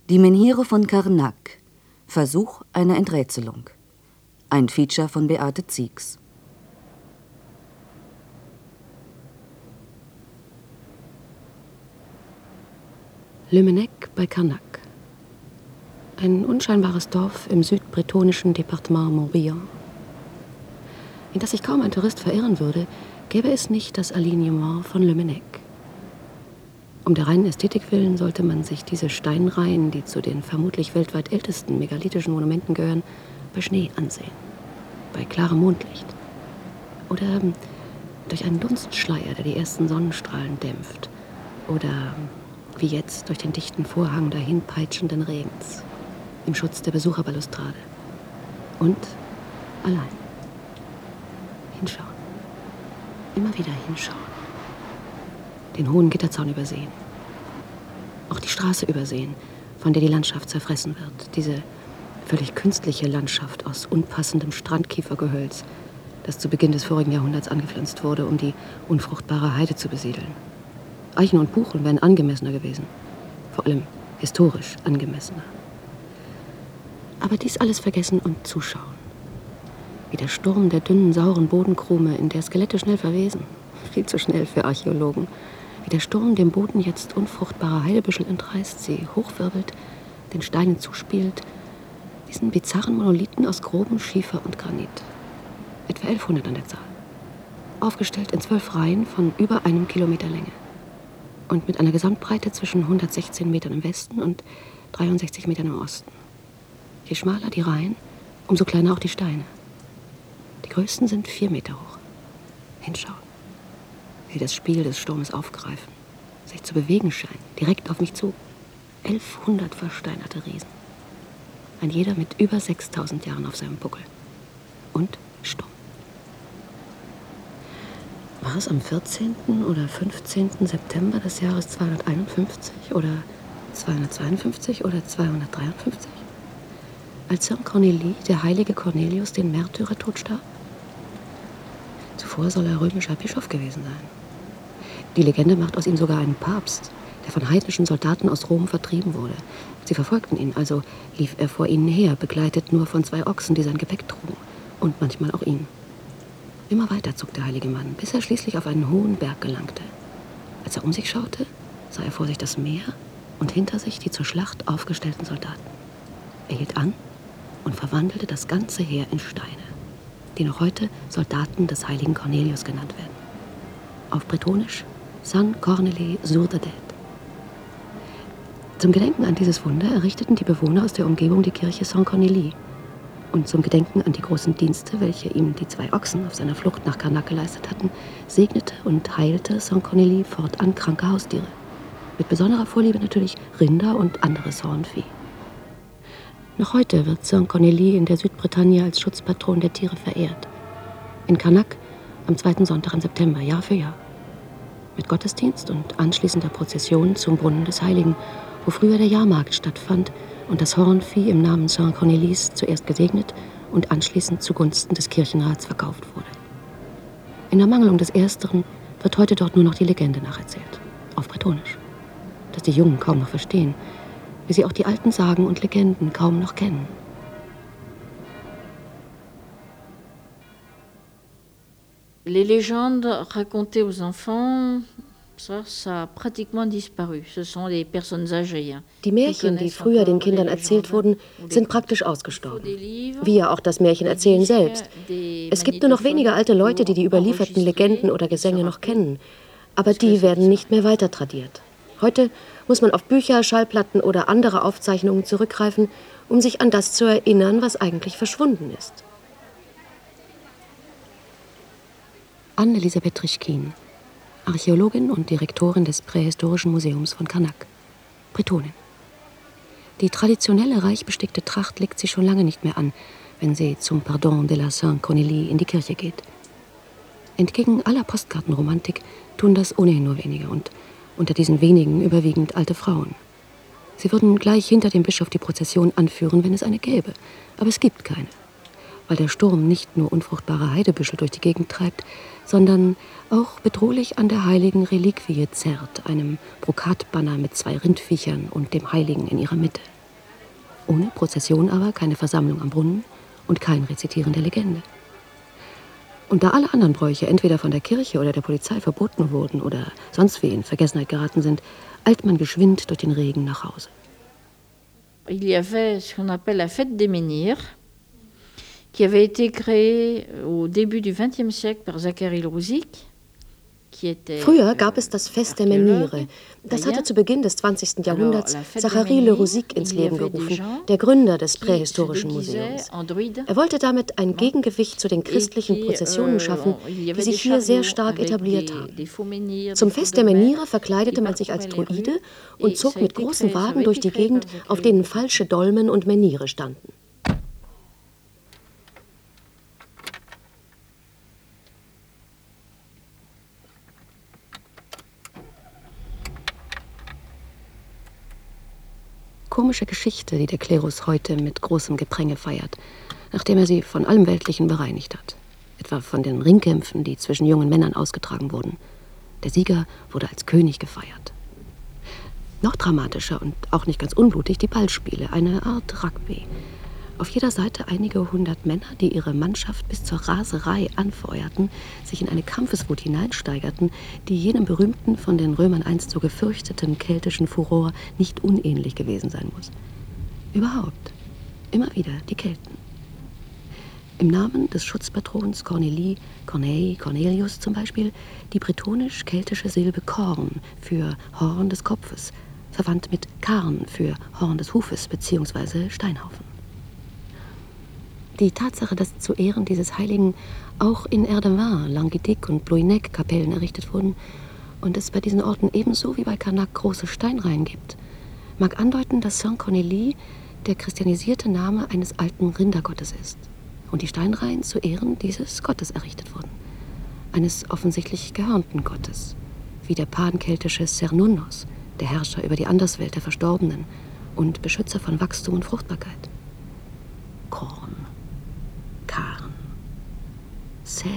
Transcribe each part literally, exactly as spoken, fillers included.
Die Menhire von Karnak. Versuch einer Enträtselung. Ein Feature von Beate Ziegs. Le Mennec bei Karnak. Ein unscheinbares Dorf im südbretonischen Departement Morbihan, in das sich kaum ein Tourist verirren würde, gäbe es nicht das Alignement von Le Mennec. Um der reinen Ästhetik willen sollte man sich diese Steinreihen, die zu den vermutlich weltweit ältesten megalithischen Monumenten gehören, bei Schnee ansehen, bei klarem Mondlicht oder durch einen Dunstschleier, der die ersten Sonnenstrahlen dämpft, oder wie jetzt durch den dichten Vorhang dahinpeitschenden Regens, im Schutz der Besucherbalustrade. Und allein. Hinschauen. Immer wieder hinschauen. Den hohen Gitterzaun übersehen. Auch die Straße übersehen, von der die Landschaft zerfressen wird. Diese völlig künstliche Landschaft aus unpassendem Strandkiefergehölz, das zu Beginn des vorigen Jahrhunderts angepflanzt wurde, um die unfruchtbare Heide zu besiedeln. Eichen und Buchen wären angemessener gewesen. Vor allem historisch angemessener. Aber dies alles vergessen und zuschauen. Wie der Sturm der dünnen, sauren Bodenkrume, in der Skelette schnell verwesen. Viel zu schnell für Archäologen. Wie der Sturm dem Boden jetzt unfruchtbare Heidebüschel entreißt, sie hochwirbelt, den Steinen zuspielt, diesen bizarren Monolithen aus grobem Schiefer und Granit. Etwa elfhundert an der Zahl. Aufgestellt in zwölf Reihen von über einem Kilometer Länge. Und mit einer Gesamtbreite zwischen hundertsechzehn Metern im Westen und dreiundsechzig Metern im Osten. Je schmaler die Reihen, umso kleiner auch die Steine. Die größten sind vier Meter hoch. Hinschauen. Wie das Spiel des Sturmes aufgreifen, sich zu bewegen scheinen, direkt auf mich zu. elfhundert versteinerte Riesen. Ein jeder mit über sechstausend Jahren auf seinem Buckel. Und stumm. War es am vierzehnten oder fünfzehnten September des Jahres zweihunderteinundfünfzig oder zweihundertzweiundfünfzig oder zweihundertdreiundfünfzig? Als Saint Cornélie, der heilige Cornelius, den Märtyrertod starb? Zuvor soll er römischer Bischof gewesen sein. Die Legende macht aus ihm sogar einen Papst, der von heidnischen Soldaten aus Rom vertrieben wurde. Sie verfolgten ihn, also lief er vor ihnen her, begleitet nur von zwei Ochsen, die sein Gepäck trugen. Und manchmal auch ihn. Immer weiter zog der heilige Mann, bis er schließlich auf einen hohen Berg gelangte. Als er um sich schaute, sah er vor sich das Meer und hinter sich die zur Schlacht aufgestellten Soldaten. Er hielt an und verwandelte das ganze Heer in Steine, die noch heute Soldaten des heiligen Cornelius genannt werden. Auf Bretonisch Saint Cornelis sur de Dette. Zum Gedenken an dieses Wunder errichteten die Bewohner aus der Umgebung die Kirche Saint Cornélie. Und zum Gedenken an die großen Dienste, welche ihm die zwei Ochsen auf seiner Flucht nach Karnak geleistet hatten, segnete und heilte Saint Cornélie fortan kranke Haustiere. Mit besonderer Vorliebe natürlich Rinder und anderes Hornvieh. Noch heute wird Saint Cornélie in der Südbretagne als Schutzpatron der Tiere verehrt. In Karnak am zweiten Sonntag im September, Jahr für Jahr. Mit Gottesdienst und anschließender Prozession zum Brunnen des Heiligen, wo früher der Jahrmarkt stattfand und das Hornvieh im Namen Saint Cornélies zuerst gesegnet und anschließend zugunsten des Kirchenrats verkauft wurde. In Ermangelung des Ersteren wird heute dort nur noch die Legende nacherzählt, auf Bretonisch, das die Jungen kaum noch verstehen, wie sie auch die alten Sagen und Legenden kaum noch kennen. Les légendes racontées aux enfants, ça, ça a pratiquement disparu. Ce sont les personnes âgées. Die Märchen, die früher den Kindern erzählt wurden, sind praktisch ausgestorben. Wie ja auch das Märchenerzählen selbst. Es gibt nur noch wenige alte Leute, die die überlieferten Legenden oder Gesänge noch kennen. Aber die werden nicht mehr weiter tradiert. Heute muss man auf Bücher, Schallplatten oder andere Aufzeichnungen zurückgreifen, um sich an das zu erinnern, was eigentlich verschwunden ist. Anne-Elisabeth Trischkin, Archäologin und Direktorin des Prähistorischen Museums von Karnak, Bretonin. Die traditionelle, reich bestickte Tracht legt sie schon lange nicht mehr an, wenn sie zum Pardon de la Saint Cornélie in die Kirche geht. Entgegen aller Postkartenromantik tun das ohnehin nur wenige und unter diesen wenigen überwiegend alte Frauen. Sie würden gleich hinter dem Bischof die Prozession anführen, wenn es eine gäbe, aber es gibt keine. Weil der Sturm nicht nur unfruchtbare Heidebüschel durch die Gegend treibt, sondern auch bedrohlich an der heiligen Reliquie zerrt, einem Brokatbanner mit zwei Rindviechern und dem Heiligen in ihrer Mitte. Ohne Prozession aber keine Versammlung am Brunnen und kein Rezitieren der Legende. Und da alle anderen Bräuche entweder von der Kirche oder der Polizei verboten wurden oder sonst wie in Vergessenheit geraten sind, eilt man geschwind durch den Regen nach Hause. Il y avait ce qu'on appelle la fête des menhirs, qui avait été créée au début du vingtième siècle par Zacharie Lrusik. Früher gab es das Fest der Menhire. Das hatte zu Beginn des zwanzigsten Jahrhunderts Zacharie Lrusik ins Leben gerufen, der Gründer des Prähistorischen Museums. Er wollte damit ein Gegengewicht zu den christlichen Prozessionen schaffen, die sich hier sehr stark etabliert haben. Zum Fest der Menhire verkleidete man sich als Druide und zog mit großen Wagen durch die Gegend, auf denen falsche Dolmen und Menhire standen. Komische Geschichte, die der Klerus heute mit großem Gepränge feiert, nachdem er sie von allem Weltlichen bereinigt hat. Etwa von den Ringkämpfen, die zwischen jungen Männern ausgetragen wurden. Der Sieger wurde als König gefeiert. Noch dramatischer und auch nicht ganz unblutig die Ballspiele, eine Art Rugby. Auf jeder Seite einige hundert Männer, die ihre Mannschaft bis zur Raserei anfeuerten, sich in eine Kampfeswut hineinsteigerten, die jenem berühmten, von den Römern einst so gefürchteten keltischen Furor nicht unähnlich gewesen sein muss. Überhaupt, immer wieder die Kelten. Im Namen des Schutzpatrons Cornelie, Corneille, Cornelius zum Beispiel, die bretonisch-keltische Silbe Korn für Horn des Kopfes, verwandt mit Karn für Horn des Hufes bzw. Steinhaufen. Die Tatsache, dass zu Ehren dieses Heiligen auch in Erdevar, Languedic und Bloynec Kapellen errichtet wurden und es bei diesen Orten ebenso wie bei Carnac große Steinreihen gibt, mag andeuten, dass Saint-Cornélie der christianisierte Name eines alten Rindergottes ist und die Steinreihen zu Ehren dieses Gottes errichtet wurden, eines offensichtlich gehörnten Gottes, wie der pankeltische Cernunnos, der Herrscher über die Anderswelt der Verstorbenen und Beschützer von Wachstum und Fruchtbarkeit. Korn. Karn. Ser.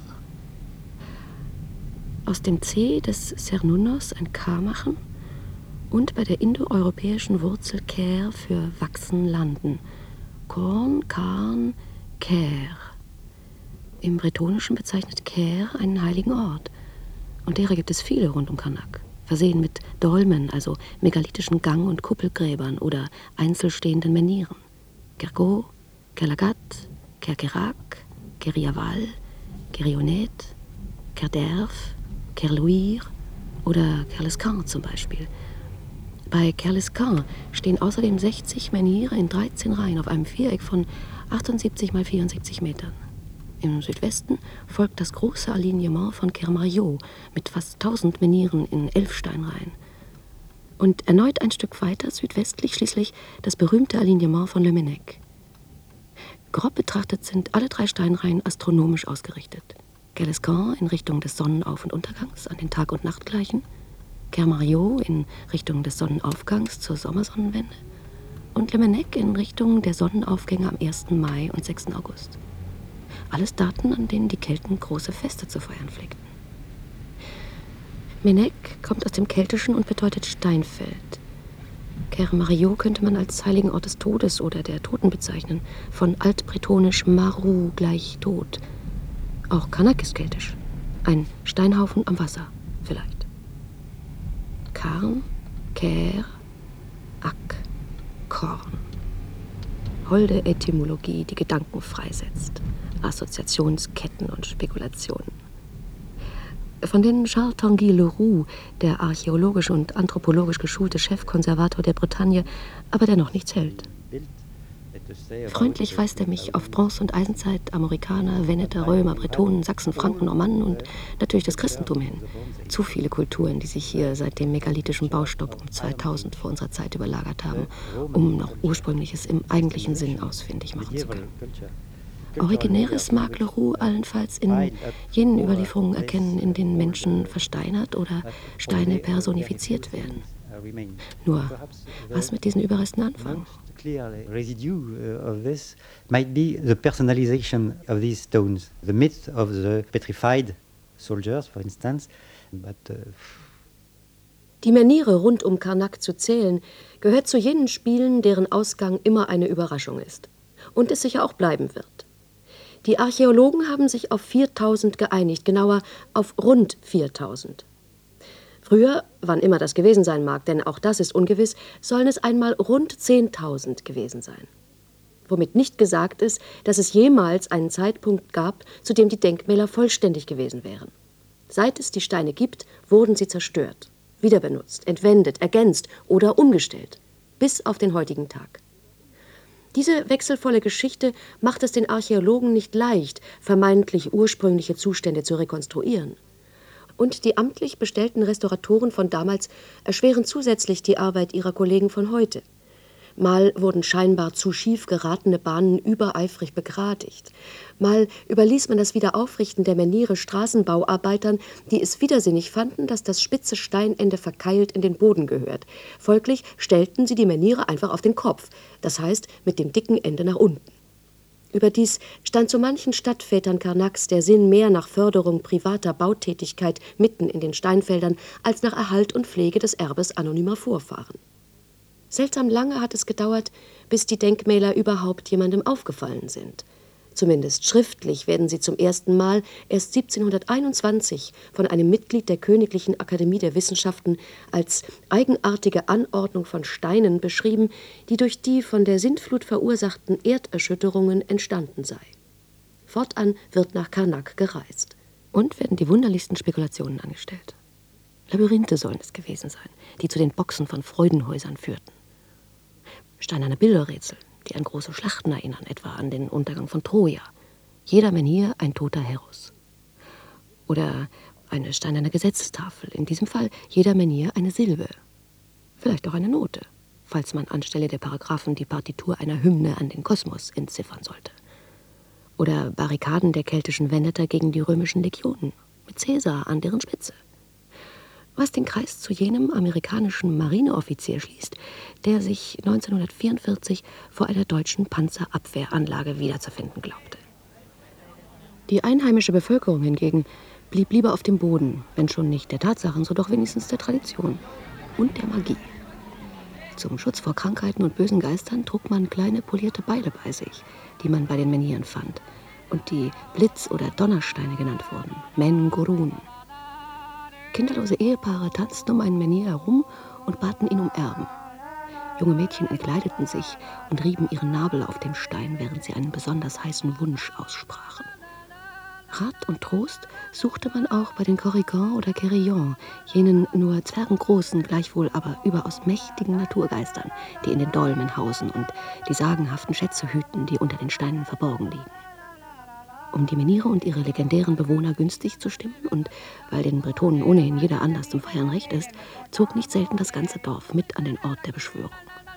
Aus dem C des Cernunnos ein K machen und bei der indoeuropäischen Wurzel Ker für wachsen, landen. Korn, Karn, Ker. Im Bretonischen bezeichnet Ker einen heiligen Ort. Und derer gibt es viele rund um Carnac, versehen mit Dolmen, also megalithischen Gang- und Kuppelgräbern oder einzelstehenden Menhiren. Kergot, Kerlagat, Kerkerac, Keriaval, Kerionet, Kerderf, Kerluir oder Kerlescan zum Beispiel. Bei Kerlescan stehen außerdem sechzig Menhire in dreizehn Reihen auf einem Viereck von achtundsiebzig mal vierundsiebzig Metern. Im Südwesten folgt das große Alignement von Kermariot mit fast tausend Menhiren in elf Steinreihen. Und erneut ein Stück weiter südwestlich schließlich das berühmte Alignement von Le Mennec. Grob betrachtet sind alle drei Steinreihen astronomisch ausgerichtet. Kerlescan in Richtung des Sonnenauf- und Untergangs an den Tag- und Nachtgleichen, Kermariot in Richtung des Sonnenaufgangs zur Sommersonnenwende und Le Mennec in Richtung der Sonnenaufgänge am ersten Mai und sechsten August. Alles Daten, an denen die Kelten große Feste zu feiern pflegten. Mennec kommt aus dem Keltischen und bedeutet Steinfeld. Kermariot könnte man als heiligen Ort des Todes oder der Toten bezeichnen, von altbretonisch Maru gleich Tod. Auch Carnac ist keltisch, ein Steinhaufen am Wasser vielleicht. Karn, Ker, Ak, Korn. Holde Etymologie, die Gedanken freisetzt, Assoziationsketten und Spekulationen. Von denen Charles Tanguy Leroux, der archäologisch und anthropologisch geschulte Chefkonservator der Bretagne, aber dennoch nichts hält. Freundlich weist er mich auf Bronze- und Eisenzeit, Amerikaner, Veneter, Römer, Bretonen, Sachsen, Franken, Normannen und natürlich das Christentum hin. Zu viele Kulturen, die sich hier seit dem megalithischen Baustopp um zweitausend vor unserer Zeit überlagert haben, um noch Ursprüngliches im eigentlichen Sinn ausfindig machen zu können. Originäres mag Leroux allenfalls in jenen Überlieferungen erkennen, in denen Menschen versteinert oder Steine personifiziert werden. Nur, was mit diesen Überresten anfangen? Clear residue of this might be the personalization of these stones, the myth of the petrified soldiers, for instance, but uh, Die Menhire rund um Karnak zu zählen, gehört zu jenen Spielen, deren Ausgang immer eine Überraschung ist. Und es sicher auch bleiben wird. Die Archäologen haben sich auf viertausend geeinigt, genauer auf rund viertausend. Früher, wann immer das gewesen sein mag, denn auch das ist ungewiss, sollen es einmal rund zehntausend gewesen sein. Womit nicht gesagt ist, dass es jemals einen Zeitpunkt gab, zu dem die Denkmäler vollständig gewesen wären. Seit es die Steine gibt, wurden sie zerstört, wieder benutzt, entwendet, ergänzt oder umgestellt, bis auf den heutigen Tag. Diese wechselvolle Geschichte macht es den Archäologen nicht leicht, vermeintlich ursprüngliche Zustände zu rekonstruieren. Und die amtlich bestellten Restauratoren von damals erschweren zusätzlich die Arbeit ihrer Kollegen von heute. Mal wurden scheinbar zu schief geratene Bahnen übereifrig begradigt. Mal überließ man das Wiederaufrichten der Menhire Straßenbauarbeitern, die es widersinnig fanden, dass das spitze Steinende verkeilt in den Boden gehört. Folglich stellten sie die Menhire einfach auf den Kopf, das heißt mit dem dicken Ende nach unten. Überdies stand zu manchen Stadtvätern Karnaks der Sinn mehr nach Förderung privater Bautätigkeit mitten in den Steinfeldern als nach Erhalt und Pflege des Erbes anonymer Vorfahren. Seltsam lange hat es gedauert, bis die Denkmäler überhaupt jemandem aufgefallen sind. Zumindest schriftlich werden sie zum ersten Mal erst siebzehnhunderteinundzwanzig von einem Mitglied der Königlichen Akademie der Wissenschaften als eigenartige Anordnung von Steinen beschrieben, die durch die von der Sintflut verursachten Erderschütterungen entstanden sei. Fortan wird nach Karnak gereist. Und werden die wunderlichsten Spekulationen angestellt. Labyrinthe sollen es gewesen sein, die zu den Boxen von Freudenhäusern führten. Steinerne Bilderrätsel, die an große Schlachten erinnern, etwa an den Untergang von Troja. Jeder Menhir ein toter Heros. Oder eine steinerne Gesetzestafel, in diesem Fall jeder Menhir eine Silbe. Vielleicht auch eine Note, falls man anstelle der Paragraphen die Partitur einer Hymne an den Kosmos entziffern sollte. Oder Barrikaden der keltischen Wendeter gegen die römischen Legionen, mit Caesar an deren Spitze. Was den Kreis zu jenem amerikanischen Marineoffizier schließt, der sich neunzehnhundertvierundvierzig vor einer deutschen Panzerabwehranlage wiederzufinden glaubte. Die einheimische Bevölkerung hingegen blieb lieber auf dem Boden, wenn schon nicht der Tatsachen, so doch wenigstens der Tradition und der Magie. Zum Schutz vor Krankheiten und bösen Geistern trug man kleine polierte Beile bei sich, die man bei den Menhiren fand und die Blitz- oder Donnersteine genannt wurden, Men Gurun. Kinderlose Ehepaare tanzten um einen Menhir herum und baten ihn um Erben. Junge Mädchen entkleideten sich und rieben ihren Nabel auf dem Stein, während sie einen besonders heißen Wunsch aussprachen. Rat und Trost suchte man auch bei den Corrigans oder Querillons, jenen nur zwergengroßen, gleichwohl aber überaus mächtigen Naturgeistern, die in den Dolmen hausen und die sagenhaften Schätze hüten, die unter den Steinen verborgen liegen. Um die Menhire und ihre legendären Bewohner günstig zu stimmen und weil den Bretonen ohnehin jeder Anlass zum Feiern recht ist, zog nicht selten das ganze Dorf mit an den Ort der Beschwörung.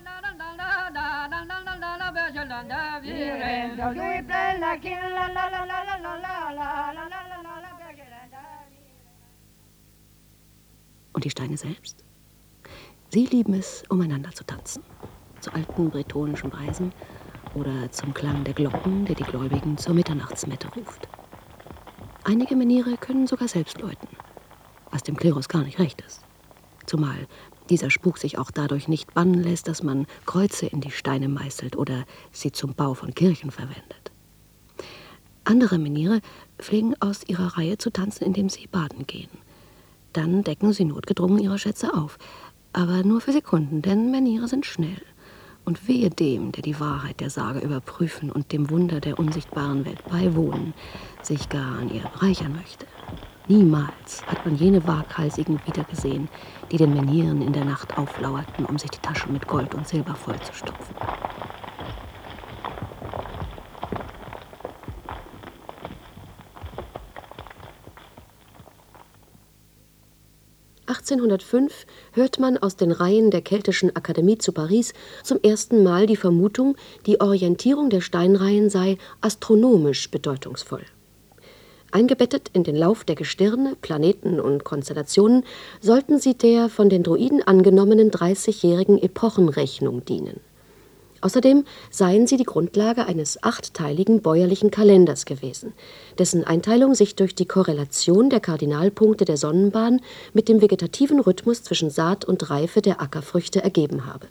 Und die Steine selbst? Sie lieben es, umeinander zu tanzen, zu alten bretonischen Weisen oder zum Klang der Glocken, der die Gläubigen zur Mitternachtsmette ruft. Einige Menhire können sogar selbst läuten, was dem Klerus gar nicht recht ist. Zumal dieser Spuk sich auch dadurch nicht bannen lässt, dass man Kreuze in die Steine meißelt oder sie zum Bau von Kirchen verwendet. Andere Menhire pflegen aus ihrer Reihe zu tanzen, indem sie baden gehen. Dann decken sie notgedrungen ihre Schätze auf, aber nur für Sekunden, denn Menhire sind schnell. Und wehe dem, der die Wahrheit der Sage überprüfen und dem Wunder der unsichtbaren Welt beiwohnen, sich gar an ihr bereichern möchte. Niemals hat man jene Waghalsigen wiedergesehen, die den Menhiren in der Nacht auflauerten, um sich die Taschen mit Gold und Silber vollzustopfen. achtzehnhundertfünf hört man aus den Reihen der Keltischen Akademie zu Paris zum ersten Mal die Vermutung, die Orientierung der Steinreihen sei astronomisch bedeutungsvoll. Eingebettet in den Lauf der Gestirne, Planeten und Konstellationen sollten sie der von den Druiden angenommenen dreißigjährigen Epochenrechnung dienen. Außerdem seien sie die Grundlage eines achtteiligen bäuerlichen Kalenders gewesen, dessen Einteilung sich durch die Korrelation der Kardinalpunkte der Sonnenbahn mit dem vegetativen Rhythmus zwischen Saat und Reife der Ackerfrüchte ergeben habe.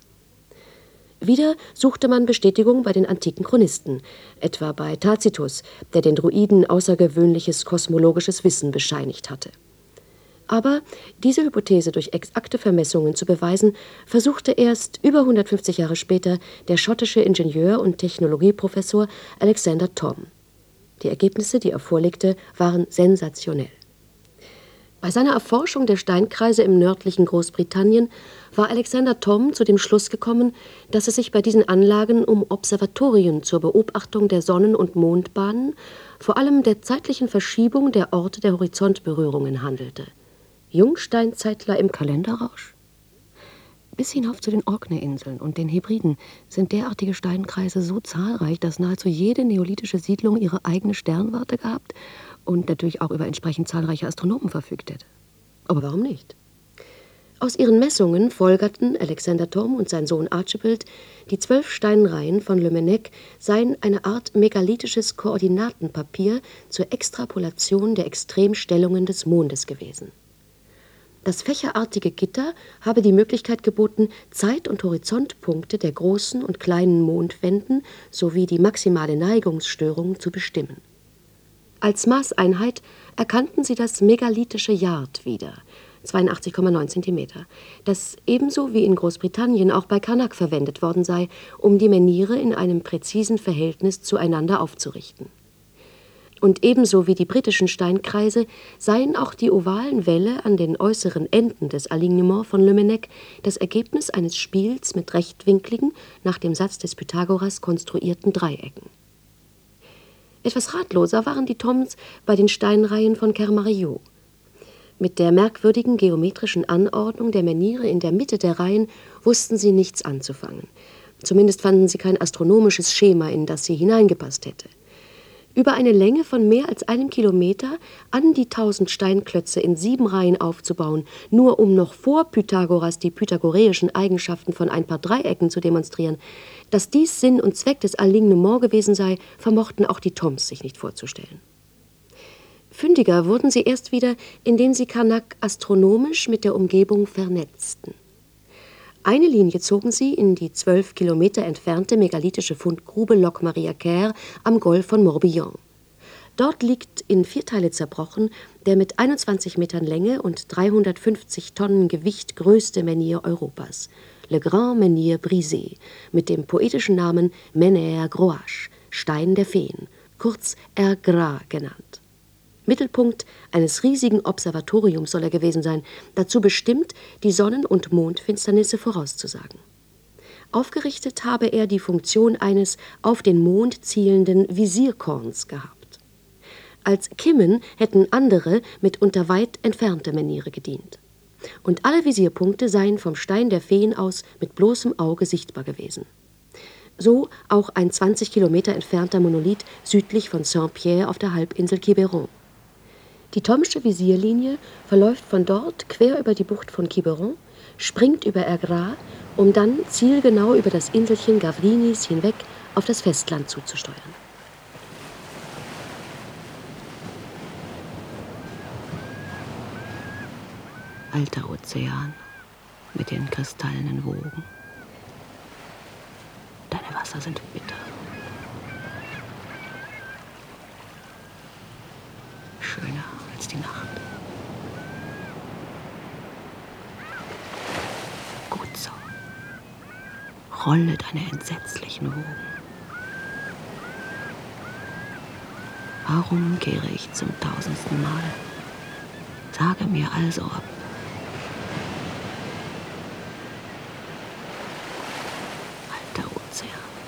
Wieder suchte man Bestätigung bei den antiken Chronisten, etwa bei Tacitus, der den Druiden außergewöhnliches kosmologisches Wissen bescheinigt hatte. Aber diese Hypothese durch exakte Vermessungen zu beweisen, versuchte erst über hundertfünfzig Jahre später der schottische Ingenieur und Technologieprofessor Alexander Thom. Die Ergebnisse, die er vorlegte, waren sensationell. Bei seiner Erforschung der Steinkreise im nördlichen Großbritannien war Alexander Thom zu dem Schluss gekommen, dass es sich bei diesen Anlagen um Observatorien zur Beobachtung der Sonnen- und Mondbahnen, vor allem der zeitlichen Verschiebung der Orte der Horizontberührungen handelte. Jungsteinzeitler im Kalenderrausch? Bis hinauf zu den Orkney-Inseln und den Hebriden sind derartige Steinkreise so zahlreich, dass nahezu jede neolithische Siedlung ihre eigene Sternwarte gehabt und natürlich auch über entsprechend zahlreiche Astronomen verfügt hätte. Aber warum nicht? Aus ihren Messungen folgerten Alexander Thom und sein Sohn Archibald, die zwölf Steinreihen von Le Mennec seien eine Art megalithisches Koordinatenpapier zur Extrapolation der Extremstellungen des Mondes gewesen. Das fächerartige Gitter habe die Möglichkeit geboten, Zeit- und Horizontpunkte der großen und kleinen Mondwenden sowie die maximale Neigungsstörung zu bestimmen. Als Maßeinheit erkannten sie das megalithische Yard wieder, zweiundachtzig Komma neun Zentimeter, das ebenso wie in Großbritannien auch bei Karnak verwendet worden sei, um die Menhire in einem präzisen Verhältnis zueinander aufzurichten. Und ebenso wie die britischen Steinkreise seien auch die ovalen Wälle an den äußeren Enden des Alignement von Le Mennec das Ergebnis eines Spiels mit rechtwinkligen, nach dem Satz des Pythagoras konstruierten Dreiecken. Etwas ratloser waren die Thoms bei den Steinreihen von Kermariot. Mit der merkwürdigen geometrischen Anordnung der Menhire in der Mitte der Reihen wussten sie nichts anzufangen. Zumindest fanden sie kein astronomisches Schema, in das sie hineingepasst hätte. Über eine Länge von mehr als einem Kilometer an die tausend Steinklötze in sieben Reihen aufzubauen, nur um noch vor Pythagoras die pythagoreischen Eigenschaften von ein paar Dreiecken zu demonstrieren, dass dies Sinn und Zweck des Alignement gewesen sei, vermochten auch die Thoms sich nicht vorzustellen. Fündiger wurden sie erst wieder, indem sie Karnak astronomisch mit der Umgebung vernetzten. Eine Linie zogen sie in die zwölf Kilometer entfernte megalithische Fundgrube Locmaria-Caire am Golf von Morbihan. Dort liegt in vier Teile zerbrochen der mit einundzwanzig Metern Länge und dreihundertfünfzig Tonnen Gewicht größte Menhir Europas, Le Grand Menhir Brisé, mit dem poetischen Namen Menhir Groache, Stein der Feen, kurz Ergra genannt. Mittelpunkt eines riesigen Observatoriums soll er gewesen sein, dazu bestimmt, die Sonnen- und Mondfinsternisse vorauszusagen. Aufgerichtet habe er die Funktion eines auf den Mond zielenden Visierkorns gehabt. Als Kimmen hätten andere, mitunter weit entfernte Menhire gedient. Und alle Visierpunkte seien vom Stein der Feen aus mit bloßem Auge sichtbar gewesen. So auch ein zwanzig Kilometer entfernter Monolith südlich von Saint-Pierre auf der Halbinsel Quiberon. Die Thomsche Visierlinie verläuft von dort quer über die Bucht von Quiberon, springt über Ergra, um dann zielgenau über das Inselchen Gavrinis hinweg auf das Festland zuzusteuern. Alter Ozean mit den kristallenen Wogen. Deine Wasser sind bitter. Schöner als die Nacht. Gut so. Rolle deine entsetzlichen Wogen. Warum kehre ich zum tausendsten Mal? Sage mir also, ob alter Ozean.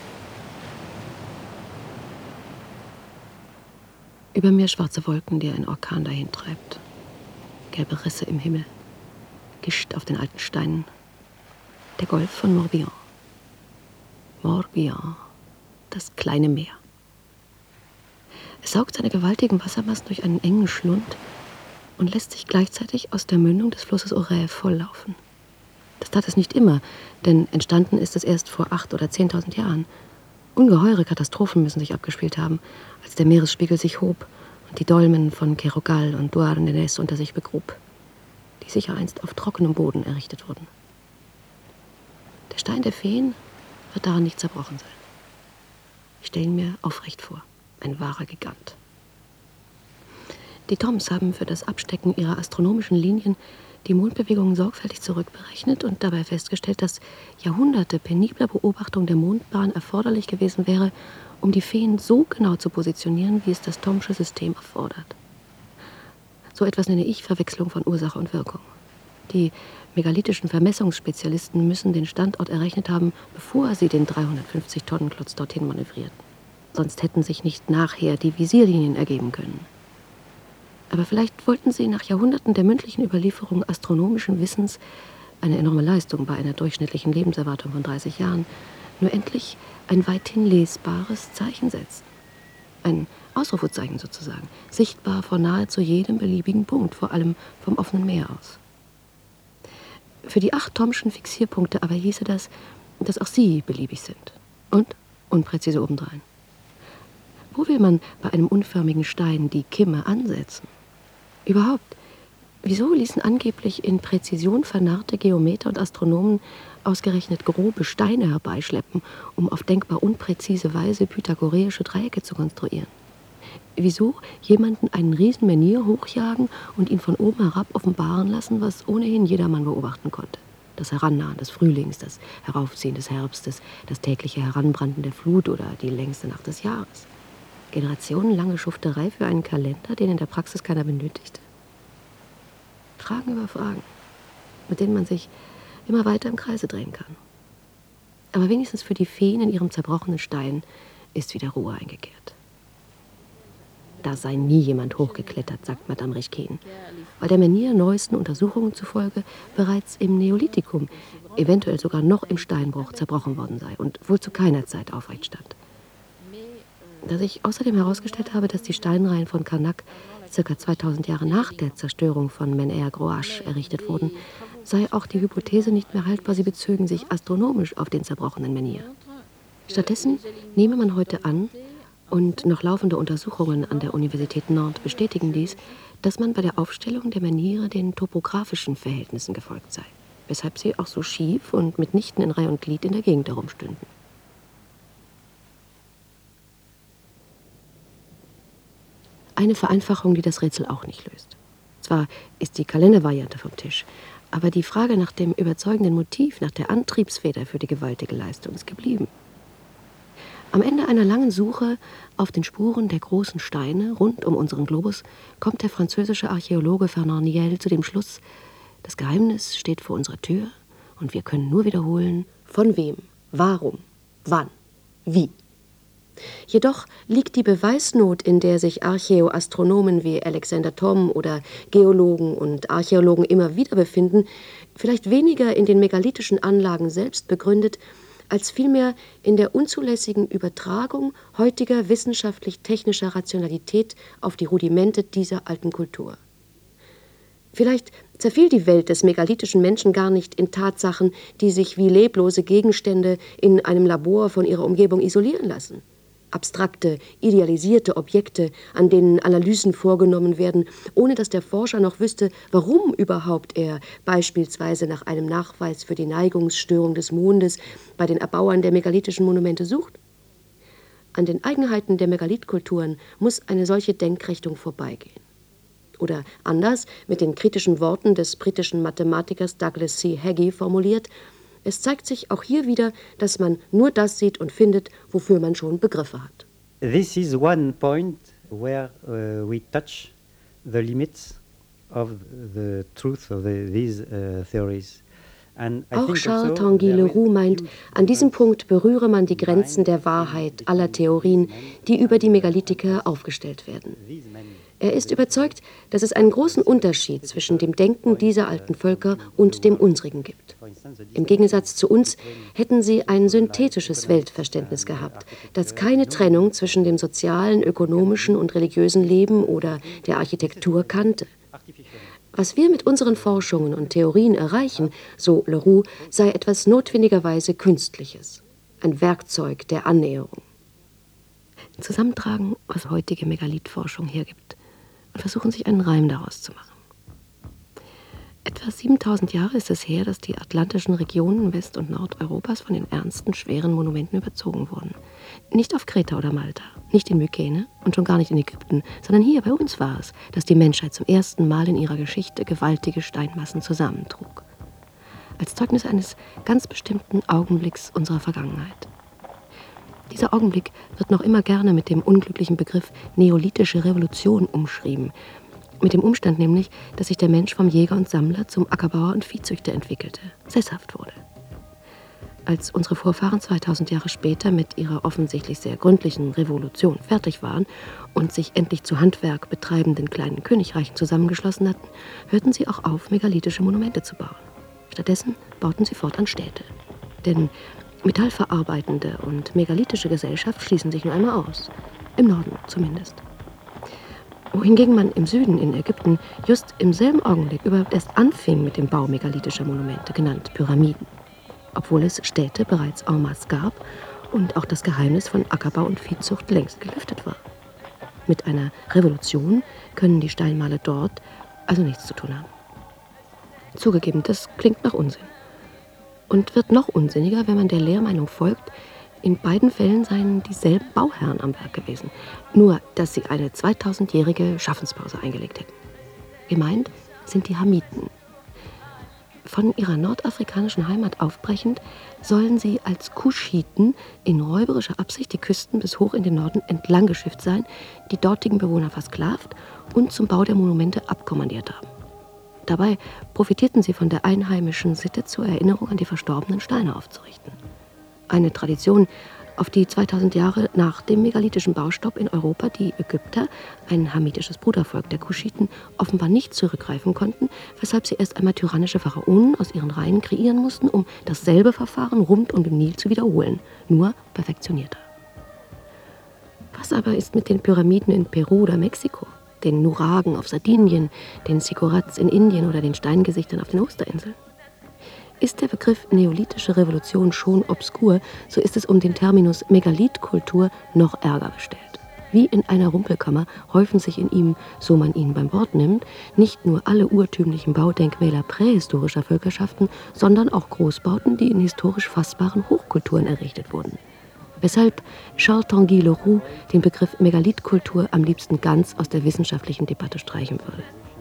Über mir schwarze Wolken, die ein Orkan dahintreibt. Gelbe Risse im Himmel. Gischt auf den alten Steinen. Der Golf von Morbihan. Morbihan, das kleine Meer. Es saugt seine gewaltigen Wassermassen durch einen engen Schlund und lässt sich gleichzeitig aus der Mündung des Flusses Orève volllaufen. Das tat es nicht immer, denn entstanden ist es erst vor acht oder zehntausend Jahren. Ungeheure Katastrophen müssen sich abgespielt haben, als der Meeresspiegel sich hob und die Dolmen von Kerogal und Douarnenez unter sich begrub, die sicher einst auf trockenem Boden errichtet wurden. Der Stein der Feen wird daran nicht zerbrochen sein. Ich stelle ihn mir aufrecht vor, ein wahrer Gigant. Die Toms haben für das Abstecken ihrer astronomischen Linien die Mondbewegungen sorgfältig zurückberechnet und dabei festgestellt, dass Jahrhunderte penibler Beobachtung der Mondbahn erforderlich gewesen wäre, um die Feen so genau zu positionieren, wie es das Thomsche System erfordert. So etwas nenne ich Verwechslung von Ursache und Wirkung. Die megalithischen Vermessungsspezialisten müssen den Standort errechnet haben, bevor sie den dreihundertfünfzig Tonnen Klotz dorthin manövrierten. Sonst hätten sich nicht nachher die Visierlinien ergeben können. Aber vielleicht wollten sie nach Jahrhunderten der mündlichen Überlieferung astronomischen Wissens, eine enorme Leistung bei einer durchschnittlichen Lebenserwartung von dreißig Jahren, nur endlich ein weithin lesbares Zeichen setzen. Ein Ausrufezeichen sozusagen, sichtbar vor nahezu jedem beliebigen Punkt, vor allem vom offenen Meer aus. Für die acht Thomschen Fixierpunkte aber hieße das, dass auch sie beliebig sind und unpräzise obendrein. Wo will man bei einem unförmigen Stein die Kimme ansetzen? Überhaupt, wieso ließen angeblich in Präzision vernarrte Geometer und Astronomen ausgerechnet grobe Steine herbeischleppen, um auf denkbar unpräzise Weise pythagoreische Dreiecke zu konstruieren? Wieso jemanden einen Riesenmenhir hochjagen und ihn von oben herab offenbaren lassen, was ohnehin jedermann beobachten konnte? Das Herannahen des Frühlings, das Heraufziehen des Herbstes, das tägliche Heranbranden der Flut oder die längste Nacht des Jahres. Generationenlange Schufterei für einen Kalender, den in der Praxis keiner benötigte. Fragen über Fragen, mit denen man sich immer weiter im Kreise drehen kann. Aber wenigstens für die Feen in ihrem zerbrochenen Stein ist wieder Ruhe eingekehrt. Da sei nie jemand hochgeklettert, sagt Madame Richquin, weil der Menhir neuesten Untersuchungen zufolge bereits im Neolithikum, eventuell sogar noch im Steinbruch, zerbrochen worden sei und wohl zu keiner Zeit aufrecht stand. Da sich außerdem herausgestellt habe, dass die Steinreihen von Karnak ca. zweitausend Jahre nach der Zerstörung von Menhir Groache errichtet wurden, sei auch die Hypothese nicht mehr haltbar, sie bezögen sich astronomisch auf den zerbrochenen Menhir. Stattdessen nehme man heute an, und noch laufende Untersuchungen an der Universität Nantes bestätigen dies, dass man bei der Aufstellung der Menhire den topografischen Verhältnissen gefolgt sei, weshalb sie auch so schief und mitnichten in Reih und Glied in der Gegend herumstünden. Eine Vereinfachung, die das Rätsel auch nicht löst. Zwar ist die Kalendervariante vom Tisch, aber die Frage nach dem überzeugenden Motiv, nach der Antriebsfeder für die gewaltige Leistung ist geblieben. Am Ende einer langen Suche auf den Spuren der großen Steine rund um unseren Globus kommt der französische Archäologe Fernand Niel zu dem Schluss, das Geheimnis steht vor unserer Tür und wir können nur wiederholen, von wem, warum, wann, wie. Jedoch liegt die Beweisnot, in der sich Archäoastronomen wie Alexander Thom oder Geologen und Archäologen immer wieder befinden, vielleicht weniger in den megalithischen Anlagen selbst begründet, als vielmehr in der unzulässigen Übertragung heutiger wissenschaftlich-technischer Rationalität auf die Rudimente dieser alten Kultur. Vielleicht zerfiel die Welt des megalithischen Menschen gar nicht in Tatsachen, die sich wie leblose Gegenstände in einem Labor von ihrer Umgebung isolieren lassen. Abstrakte, idealisierte Objekte, an denen Analysen vorgenommen werden, ohne dass der Forscher noch wüsste, warum überhaupt er beispielsweise nach einem Nachweis für die Neigungsstörung des Mondes bei den Erbauern der megalithischen Monumente sucht. An den Eigenheiten der Megalithkulturen muss eine solche Denkrichtung vorbeigehen. Oder anders, mit den kritischen Worten des britischen Mathematikers Douglas C. Hagee formuliert: Es zeigt sich auch hier wieder, dass man nur das sieht und findet, wofür man schon Begriffe hat. This is one point where uh, we touch the limits of the truth of the, these uh, theories. Auch Charles Tanguy Leroux meint, an diesem Punkt berühre man die Grenzen der Wahrheit aller Theorien, die über die Megalithiker aufgestellt werden. Er ist überzeugt, dass es einen großen Unterschied zwischen dem Denken dieser alten Völker und dem unsrigen gibt. Im Gegensatz zu uns hätten sie ein synthetisches Weltverständnis gehabt, das keine Trennung zwischen dem sozialen, ökonomischen und religiösen Leben oder der Architektur kannte. Was wir mit unseren Forschungen und Theorien erreichen, so Leroux, sei etwas notwendigerweise Künstliches, ein Werkzeug der Annäherung. Zusammentragen, was heutige Megalithforschung hergibt, und versuchen sich einen Reim daraus zu machen. Etwa siebentausend Jahre ist es her, dass die atlantischen Regionen West- und Nordeuropas von den ernsten, schweren Monumenten überzogen wurden. Nicht auf Kreta oder Malta, nicht in Mykene und schon gar nicht in Ägypten, sondern hier bei uns war es, dass die Menschheit zum ersten Mal in ihrer Geschichte gewaltige Steinmassen zusammentrug. Als Zeugnis eines ganz bestimmten Augenblicks unserer Vergangenheit. Dieser Augenblick wird noch immer gerne mit dem unglücklichen Begriff neolithische Revolution umschrieben. Mit dem Umstand nämlich, dass sich der Mensch vom Jäger und Sammler zum Ackerbauer und Viehzüchter entwickelte, sesshaft wurde. Als unsere Vorfahren zweitausend Jahre später mit ihrer offensichtlich sehr gründlichen Revolution fertig waren und sich endlich zu Handwerk betreibenden kleinen Königreichen zusammengeschlossen hatten, hörten sie auch auf, megalithische Monumente zu bauen. Stattdessen bauten sie fortan Städte. Denn metallverarbeitende und megalithische Gesellschaft schließen sich nur einmal aus. Im Norden zumindest. Wohingegen man im Süden in Ägypten just im selben Augenblick überhaupt erst anfing mit dem Bau megalithischer Monumente, genannt Pyramiden. Obwohl es Städte bereits en masse gab und auch das Geheimnis von Ackerbau und Viehzucht längst gelüftet war. Mit einer Revolution können die Steinmale dort also nichts zu tun haben. Zugegeben, das klingt nach Unsinn. Und wird noch unsinniger, wenn man der Lehrmeinung folgt, in beiden Fällen seien dieselben Bauherren am Werk gewesen, nur dass sie eine zweitausendjährige Schaffenspause eingelegt hätten. Gemeint sind die Hamiten. Von ihrer nordafrikanischen Heimat aufbrechend, sollen sie als Kuschiten in räuberischer Absicht die Küsten bis hoch in den Norden entlang geschifft sein, die dortigen Bewohner versklavt und zum Bau der Monumente abkommandiert haben. Dabei profitierten sie von der einheimischen Sitte zur Erinnerung an die verstorbenen Steine aufzurichten. Eine Tradition, auf die zweitausend Jahre nach dem megalithischen Baustopp in Europa die Ägypter, ein hamitisches Brudervolk der Kuschiten, offenbar nicht zurückgreifen konnten, weshalb sie erst einmal tyrannische Pharaonen aus ihren Reihen kreieren mussten, um dasselbe Verfahren rund um den Nil zu wiederholen, nur perfektionierter. Was aber ist mit den Pyramiden in Peru oder Mexiko, den Nuragen auf Sardinien, den Ziggurats in Indien oder den Steingesichtern auf den Osterinseln? Ist der Begriff neolithische Revolution schon obskur, so ist es um den Terminus Megalithkultur noch ärger bestellt. Wie in einer Rumpelkammer häufen sich in ihm, so man ihn beim Wort nimmt, nicht nur alle urtümlichen Baudenkmäler prähistorischer Völkerschaften, sondern auch Großbauten, die in historisch fassbaren Hochkulturen errichtet wurden. Weshalb Charles Tanguy Leroux den Begriff Megalithkultur am liebsten ganz aus der wissenschaftlichen Debatte streichen würde.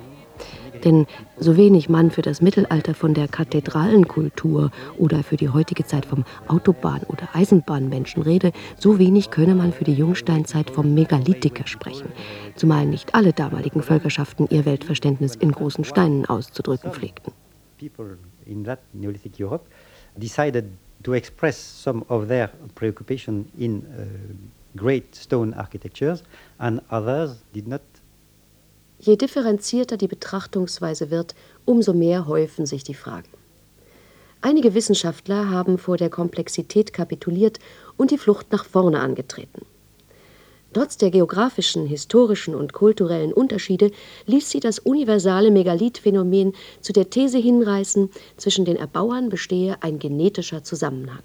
Denn so wenig man für das Mittelalter von der Kathedralenkultur oder für die heutige Zeit vom Autobahn- oder Eisenbahnmenschen rede, so wenig könne man für die Jungsteinzeit vom Megalithiker sprechen, zumal nicht alle damaligen Völkerschaften ihr Weltverständnis in großen Steinen auszudrücken pflegten. People in that Neolithic Europe decided to express some of their preoccupation in uh, great stone architectures and others did not. Je differenzierter die Betrachtungsweise wird, umso mehr häufen sich die Fragen. Einige Wissenschaftler haben vor der Komplexität kapituliert und die Flucht nach vorne angetreten. Trotz der geografischen, historischen und kulturellen Unterschiede ließ sie das universale Megalithphänomen zu der These hinreißen, zwischen den Erbauern bestehe ein genetischer Zusammenhang.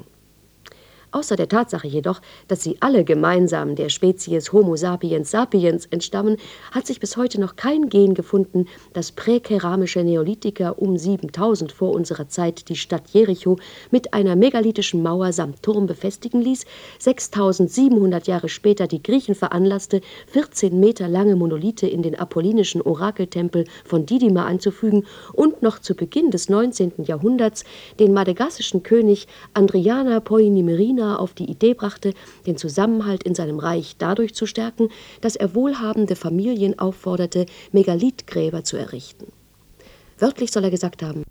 Außer der Tatsache jedoch, dass sie alle gemeinsam der Spezies Homo sapiens sapiens entstammen, hat sich bis heute noch kein Gen gefunden, das präkeramische Neolithiker um siebentausend vor unserer Zeit die Stadt Jericho mit einer megalithischen Mauer samt Turm befestigen ließ, sechstausendsiebenhundert Jahre später die Griechen veranlasste, vierzehn Meter lange Monolithe in den apollinischen Orakeltempel von Didima anzufügen und noch zu Beginn des neunzehnten Jahrhunderts den madagassischen König Andriana Poinimerina auf die Idee brachte, den Zusammenhalt in seinem Reich dadurch zu stärken, dass er wohlhabende Familien aufforderte, Megalithgräber zu errichten. Wörtlich soll er gesagt haben: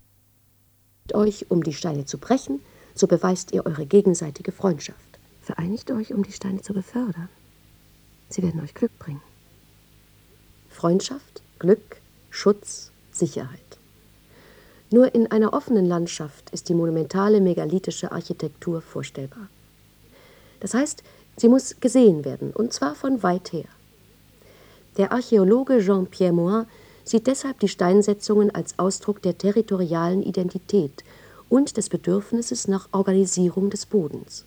euch, um die Steine zu brechen, so beweist ihr eure gegenseitige Freundschaft. Vereinigt euch, um die Steine zu befördern. Sie werden euch Glück bringen. Freundschaft, Glück, Schutz, Sicherheit. Nur in einer offenen Landschaft ist die monumentale megalithische Architektur vorstellbar. Das heißt, sie muss gesehen werden, und zwar von weit her. Der Archäologe Jean-Pierre Moin sieht deshalb die Steinsetzungen als Ausdruck der territorialen Identität und des Bedürfnisses nach Organisierung des Bodens.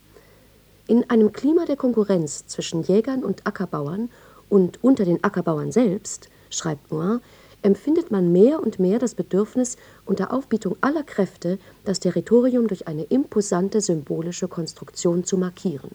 In einem Klima der Konkurrenz zwischen Jägern und Ackerbauern und unter den Ackerbauern selbst, schreibt Moin, empfindet man mehr und mehr das Bedürfnis, unter Aufbietung aller Kräfte das Territorium durch eine imposante symbolische Konstruktion zu markieren.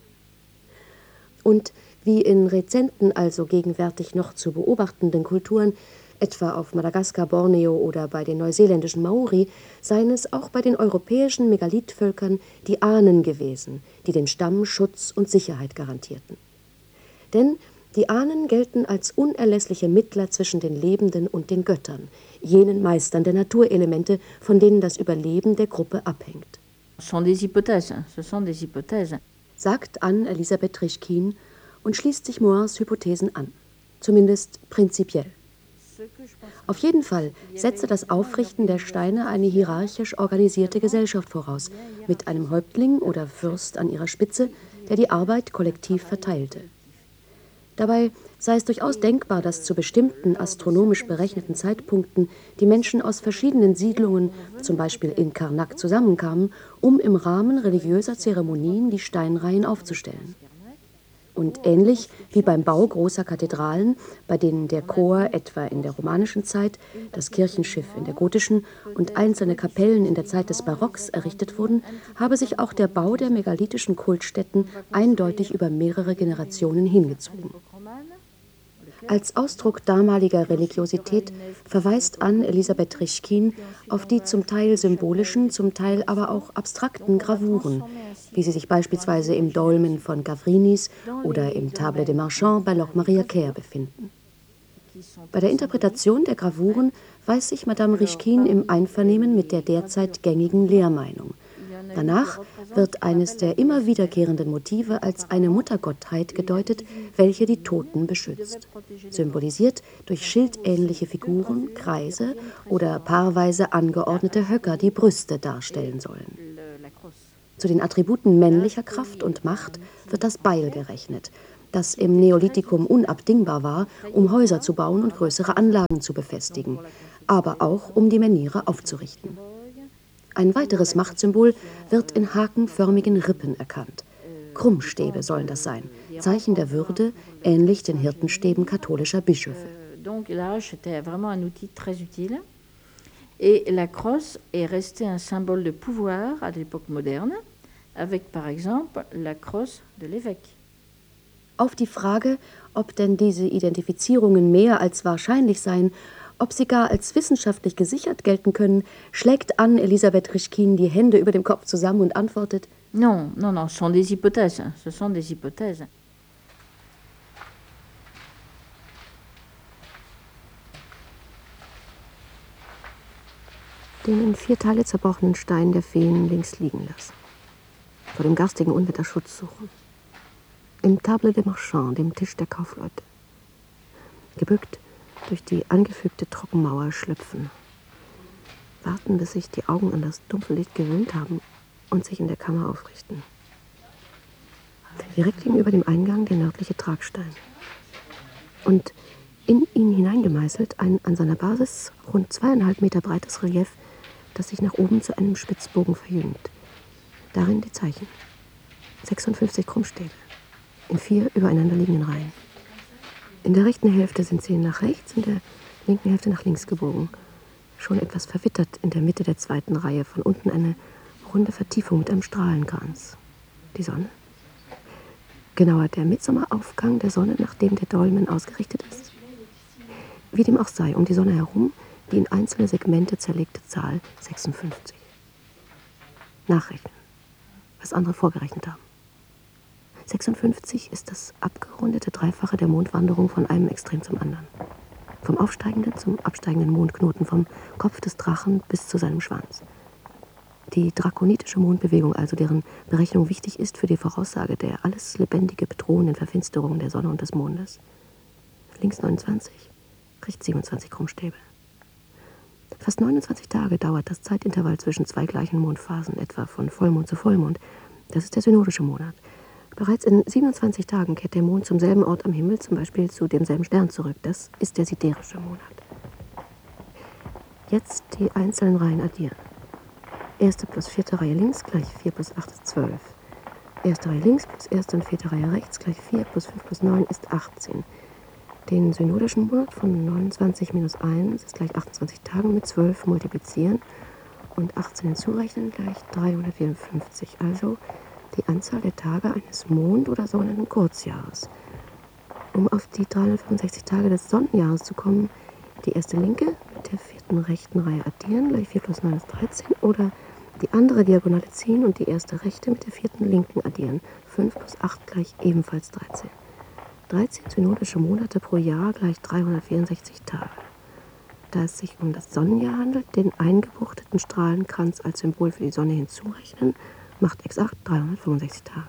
Und wie in rezenten, also gegenwärtig noch zu beobachtenden Kulturen, etwa auf Madagaskar, Borneo oder bei den neuseeländischen Maori, seien es auch bei den europäischen Megalithvölkern die Ahnen gewesen, die dem Stamm Schutz und Sicherheit garantierten. Denn die Ahnen gelten als unerlässliche Mittler zwischen den Lebenden und den Göttern, jenen Meistern der Naturelemente, von denen das Überleben der Gruppe abhängt. Ce sont des hypothèses, ce sont des hypothèses. Sagt Anne-Elisabeth Trischkin und schließt sich Moins Hypothesen an, zumindest prinzipiell. Auf jeden Fall setze das Aufrichten der Steine eine hierarchisch organisierte Gesellschaft voraus, mit einem Häuptling oder Fürst an ihrer Spitze, der die Arbeit kollektiv verteilte. Dabei sei es durchaus denkbar, dass zu bestimmten astronomisch berechneten Zeitpunkten die Menschen aus verschiedenen Siedlungen, zum Beispiel in Karnak, zusammenkamen, um im Rahmen religiöser Zeremonien die Steinreihen aufzustellen. Und ähnlich wie beim Bau großer Kathedralen, bei denen der Chor etwa in der romanischen Zeit, das Kirchenschiff in der gotischen und einzelne Kapellen in der Zeit des Barocks errichtet wurden, habe sich auch der Bau der megalithischen Kultstätten eindeutig über mehrere Generationen hingezogen. Als Ausdruck damaliger Religiosität verweist Anne-Elisabeth Trischkin auf die zum Teil symbolischen, zum Teil aber auch abstrakten Gravuren, wie sie sich beispielsweise im Dolmen von Gavrinis oder im Table des Marchands bei Locmaria-Ker befinden. Bei der Interpretation der Gravuren weiß sich Madame Trischkin im Einvernehmen mit der derzeit gängigen Lehrmeinung. Danach wird eines der immer wiederkehrenden Motive als eine Muttergottheit gedeutet, welche die Toten beschützt. Symbolisiert durch schildähnliche Figuren, Kreise oder paarweise angeordnete Höcker, die Brüste darstellen sollen. Zu den Attributen männlicher Kraft und Macht wird das Beil gerechnet, das im Neolithikum unabdingbar war, um Häuser zu bauen und größere Anlagen zu befestigen, aber auch um die Menhire aufzurichten. Ein weiteres Machtsymbol wird in hakenförmigen Rippen erkannt. Krummstäbe sollen das sein, Zeichen der Würde, ähnlich den Hirtenstäben katholischer Bischöfe. Donc là, c'était vraiment un outil très utile. Et la crosse est restée un symbole de pouvoir à l'époque moderne, avec par exemple la crosse de l'évêque. Auf die Frage, ob denn diese Identifizierungen mehr als wahrscheinlich seien, ob sie gar als wissenschaftlich gesichert gelten können, schlägt Anne-Elisabeth Trischkin die Hände über dem Kopf zusammen und antwortet: Non, non, non, ce sont des hypothèses, ce sont des hypothèses. Den in vier Teile zerbrochenen Stein der Feen links liegen lassen. Vor dem garstigen Unwetter Schutz suchen. Im Table des Marchands, dem Tisch der Kaufleute. Gebückt durch die angefügte Trockenmauer schlüpfen. Warten, bis sich die Augen an das dumpfe Licht gewöhnt haben und sich in der Kammer aufrichten. Direkt gegenüber dem Eingang der nördliche Tragstein. Und in ihn hineingemeißelt ein an seiner Basis rund zweieinhalb Meter breites Relief, das sich nach oben zu einem Spitzbogen verjüngt. Darin die Zeichen. sechsundfünfzig Krummstäbe in vier übereinander liegenden Reihen. In der rechten Hälfte sind sie nach rechts, in der linken Hälfte nach links gebogen. Schon etwas verwittert in der Mitte der zweiten Reihe, von unten eine runde Vertiefung mit einem Strahlenkranz. Die Sonne? Genauer, der Mitsommeraufgang der Sonne, nachdem der Dolmen ausgerichtet ist. Wie dem auch sei, um die Sonne herum die in einzelne Segmente zerlegte Zahl sechsundfünfzig. Nachrechnen, was andere vorgerechnet haben. sechsundfünfzig ist das abgerundete Dreifache der Mondwanderung von einem Extrem zum anderen. Vom aufsteigenden zum absteigenden Mondknoten, vom Kopf des Drachen bis zu seinem Schwanz. Die drakonitische Mondbewegung also, deren Berechnung wichtig ist für die Voraussage der alles Lebendige bedrohenden Verfinsterung der Sonne und des Mondes. Links neunundzwanzig, rechts siebenundzwanzig Krummstäbe. Fast neunundzwanzig Tage dauert das Zeitintervall zwischen zwei gleichen Mondphasen, etwa von Vollmond zu Vollmond. Das ist der synodische Monat. Bereits in siebenundzwanzig Tagen kehrt der Mond zum selben Ort am Himmel, zum Beispiel zu demselben Stern zurück. Das ist der siderische Monat. Jetzt die einzelnen Reihen addieren. Erste plus vierte Reihe links gleich vier plus acht ist zwölf. Erste Reihe links plus erste und vierte Reihe rechts gleich vier plus fünf plus neun ist achtzehn. Den synodischen Monat von neunundzwanzig minus eins ist gleich achtundzwanzig Tagen mit zwölf multiplizieren und achtzehn hinzurechnen gleich dreihundertvierundfünfzig. Also die Anzahl der Tage eines Mond- oder sogenannten Kurzjahres. Um auf die dreihundertfünfundsechzig Tage des Sonnenjahres zu kommen, die erste linke mit der vierten rechten Reihe addieren, gleich vier plus neun ist dreizehn, oder die andere Diagonale ziehen und die erste rechte mit der vierten linken addieren. fünf plus acht gleich ebenfalls dreizehn. dreizehn synodische Monate pro Jahr gleich dreihundertvierundsechzig Tage. Da es sich um das Sonnenjahr handelt, den eingebuchteten Strahlenkranz als Symbol für die Sonne hinzurechnen, macht exakt dreihundertfünfundsechzig Tage.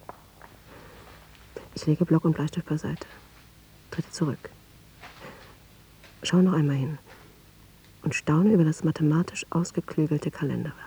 Ich lege Block und Bleistift beiseite, trete zurück, schaue noch einmal hin und staune über das mathematisch ausgeklügelte Kalenderwerk.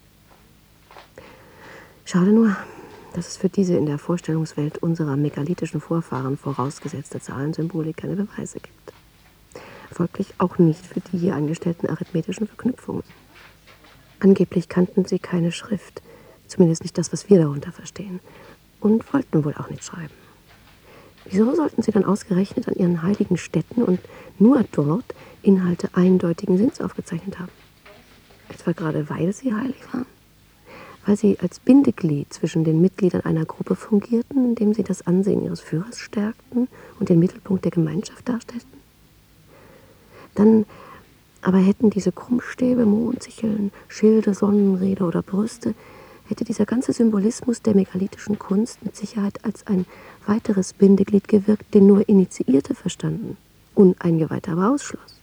Schade nur, dass es für diese in der Vorstellungswelt unserer megalitischen Vorfahren vorausgesetzte Zahlensymbolik keine Beweise gibt. Folglich auch nicht für die hier angestellten arithmetischen Verknüpfungen. Angeblich kannten sie keine Schrift, zumindest nicht das, was wir darunter verstehen, und wollten wohl auch nicht schreiben. Wieso sollten sie dann ausgerechnet an ihren heiligen Stätten und nur dort Inhalte eindeutigen Sinns aufgezeichnet haben? Etwa gerade weil sie heilig waren? Weil sie als Bindeglied zwischen den Mitgliedern einer Gruppe fungierten, indem sie das Ansehen ihres Führers stärkten und den Mittelpunkt der Gemeinschaft darstellten? Dann aber hätten diese Krummstäbe, Mondsicheln, Schilde, Sonnenräder oder Brüste, hätte dieser ganze Symbolismus der megalitischen Kunst mit Sicherheit als ein weiteres Bindeglied gewirkt, den nur Initiierte verstanden, Uneingeweihte aber ausschloss.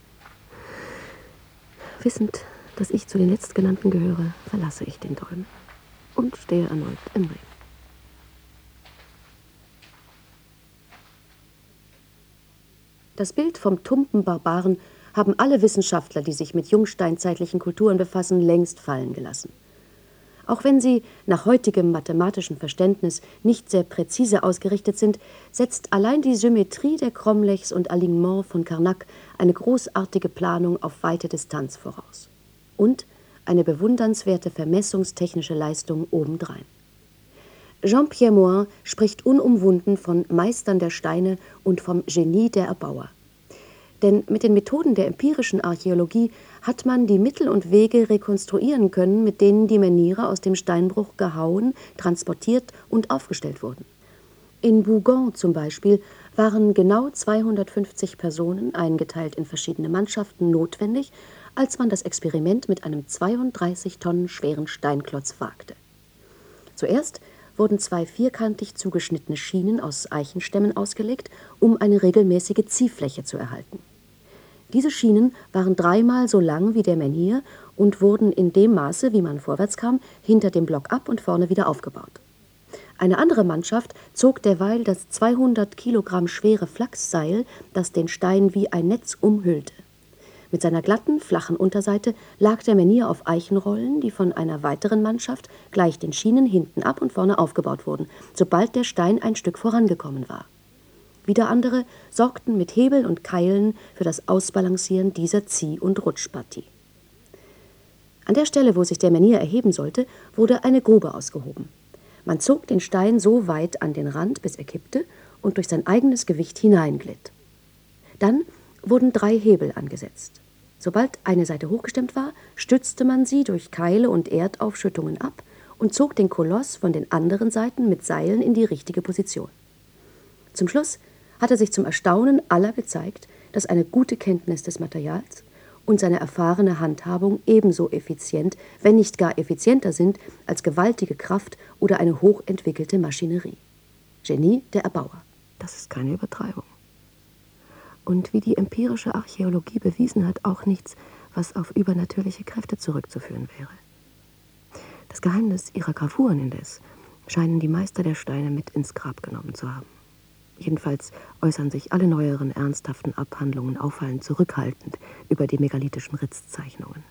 Wissend, dass ich zu den Letztgenannten gehöre, verlasse ich den Dolmen und stehe erneut im Ring. Das Bild vom tumpen Barbaren haben alle Wissenschaftler, die sich mit jungsteinzeitlichen Kulturen befassen, längst fallen gelassen. Auch wenn sie nach heutigem mathematischen Verständnis nicht sehr präzise ausgerichtet sind, setzt allein die Symmetrie der Cromlechs und Alignements von Karnak eine großartige Planung auf weite Distanz voraus. Und eine bewundernswerte vermessungstechnische Leistung obendrein. Jean-Pierre Moin spricht unumwunden von Meistern der Steine und vom Genie der Erbauer. Denn mit den Methoden der empirischen Archäologie hat man die Mittel und Wege rekonstruieren können, mit denen die Menhire aus dem Steinbruch gehauen, transportiert und aufgestellt wurden. In Bougon zum Beispiel waren genau zweihundertfünfzig Personen, eingeteilt in verschiedene Mannschaften, notwendig, als man das Experiment mit einem zweiunddreißig Tonnen schweren Steinklotz wagte. Zuerst wurden zwei vierkantig zugeschnittene Schienen aus Eichenstämmen ausgelegt, um eine regelmäßige Ziehfläche zu erhalten. Diese Schienen waren dreimal so lang wie der Menhir und wurden in dem Maße, wie man vorwärts kam, hinter dem Block ab und vorne wieder aufgebaut. Eine andere Mannschaft zog derweil das zweihundert Kilogramm schwere Flachsseil, das den Stein wie ein Netz umhüllte. Mit seiner glatten, flachen Unterseite lag der Menhir auf Eichenrollen, die von einer weiteren Mannschaft gleich den Schienen hinten ab und vorne aufgebaut wurden, sobald der Stein ein Stück vorangekommen war. Wieder andere sorgten mit Hebel und Keilen für das Ausbalancieren dieser Zieh- und Rutschpartie. An der Stelle, wo sich der Menhir erheben sollte, wurde eine Grube ausgehoben. Man zog den Stein so weit an den Rand, bis er kippte und durch sein eigenes Gewicht hineinglitt. Dann wurden drei Hebel angesetzt. Sobald eine Seite hochgestemmt war, stützte man sie durch Keile und Erdaufschüttungen ab und zog den Koloss von den anderen Seiten mit Seilen in die richtige Position. Zum Schluss hatte sich zum Erstaunen aller gezeigt, dass eine gute Kenntnis des Materials und seine erfahrene Handhabung ebenso effizient, wenn nicht gar effizienter sind, als gewaltige Kraft oder eine hochentwickelte Maschinerie. Genie der Erbauer. Das ist keine Übertreibung. Und wie die empirische Archäologie bewiesen hat, auch nichts, was auf übernatürliche Kräfte zurückzuführen wäre. Das Geheimnis ihrer Gravuren indes scheinen die Meister der Steine mit ins Grab genommen zu haben. Jedenfalls äußern sich alle neueren ernsthaften Abhandlungen auffallend zurückhaltend über die megalithischen Ritzzeichnungen.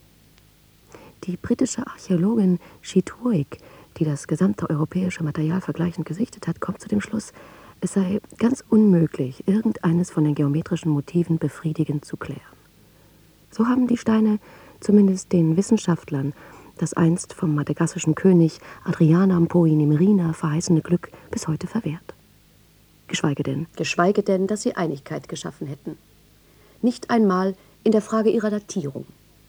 Die britische Archäologin Sheet-Woig, die das gesamte europäische Material vergleichend gesichtet hat, kommt zu dem Schluss, es sei ganz unmöglich, irgendeines von den geometrischen Motiven befriedigend zu klären. So haben die Steine zumindest den Wissenschaftlern das einst vom madagassischen König Adriana Mpoini-Merina verheißene Glück bis heute verwehrt. Geschweige denn, geschweige denn, dass sie Einigkeit geschaffen hätten. Nicht einmal in der Frage ihrer Datierung.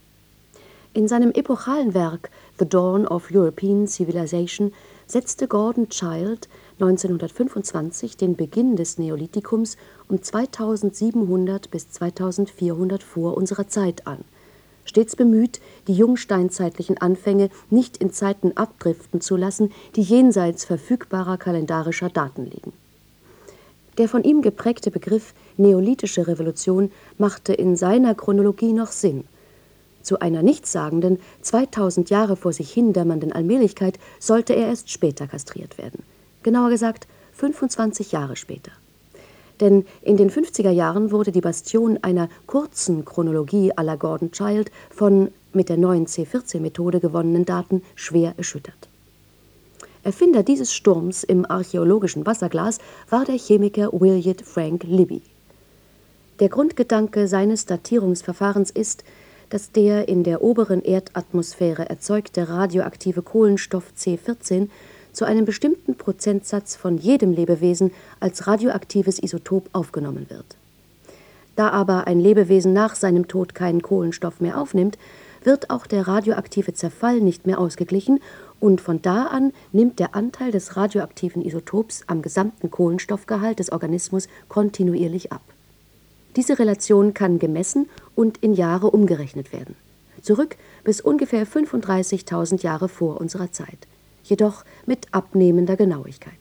In seinem epochalen Werk The Dawn of European Civilization setzte Gordon Childe neunzehnhundertfünfundzwanzig den Beginn des Neolithikums um zweitausendsiebenhundert bis zweitausendvierhundert vor unserer Zeit an, stets bemüht, die jungsteinzeitlichen Anfänge nicht in Zeiten abdriften zu lassen, die jenseits verfügbarer kalendarischer Daten liegen. Der von ihm geprägte Begriff neolithische Revolution machte in seiner Chronologie noch Sinn. Zu einer nichtssagenden, zweitausend Jahre vor sich hindämmernden Allmählichkeit sollte er erst später kastriert werden. Genauer gesagt, fünfundzwanzig Jahre später. Denn in den fünfziger Jahren wurde die Bastion einer kurzen Chronologie à la Gordon Childe von mit der neuen C vierzehn Methode gewonnenen Daten schwer erschüttert. Erfinder dieses Sturms im archäologischen Wasserglas war der Chemiker William Frank Libby. Der Grundgedanke seines Datierungsverfahrens ist, dass der in der oberen Erdatmosphäre erzeugte radioaktive Kohlenstoff C vierzehn zu einem bestimmten Prozentsatz von jedem Lebewesen als radioaktives Isotop aufgenommen wird. Da aber ein Lebewesen nach seinem Tod keinen Kohlenstoff mehr aufnimmt, wird auch der radioaktive Zerfall nicht mehr ausgeglichen und von da an nimmt der Anteil des radioaktiven Isotops am gesamten Kohlenstoffgehalt des Organismus kontinuierlich ab. Diese Relation kann gemessen und in Jahre umgerechnet werden. Zurück bis ungefähr fünfunddreißigtausend Jahre vor unserer Zeit, jedoch mit abnehmender Genauigkeit.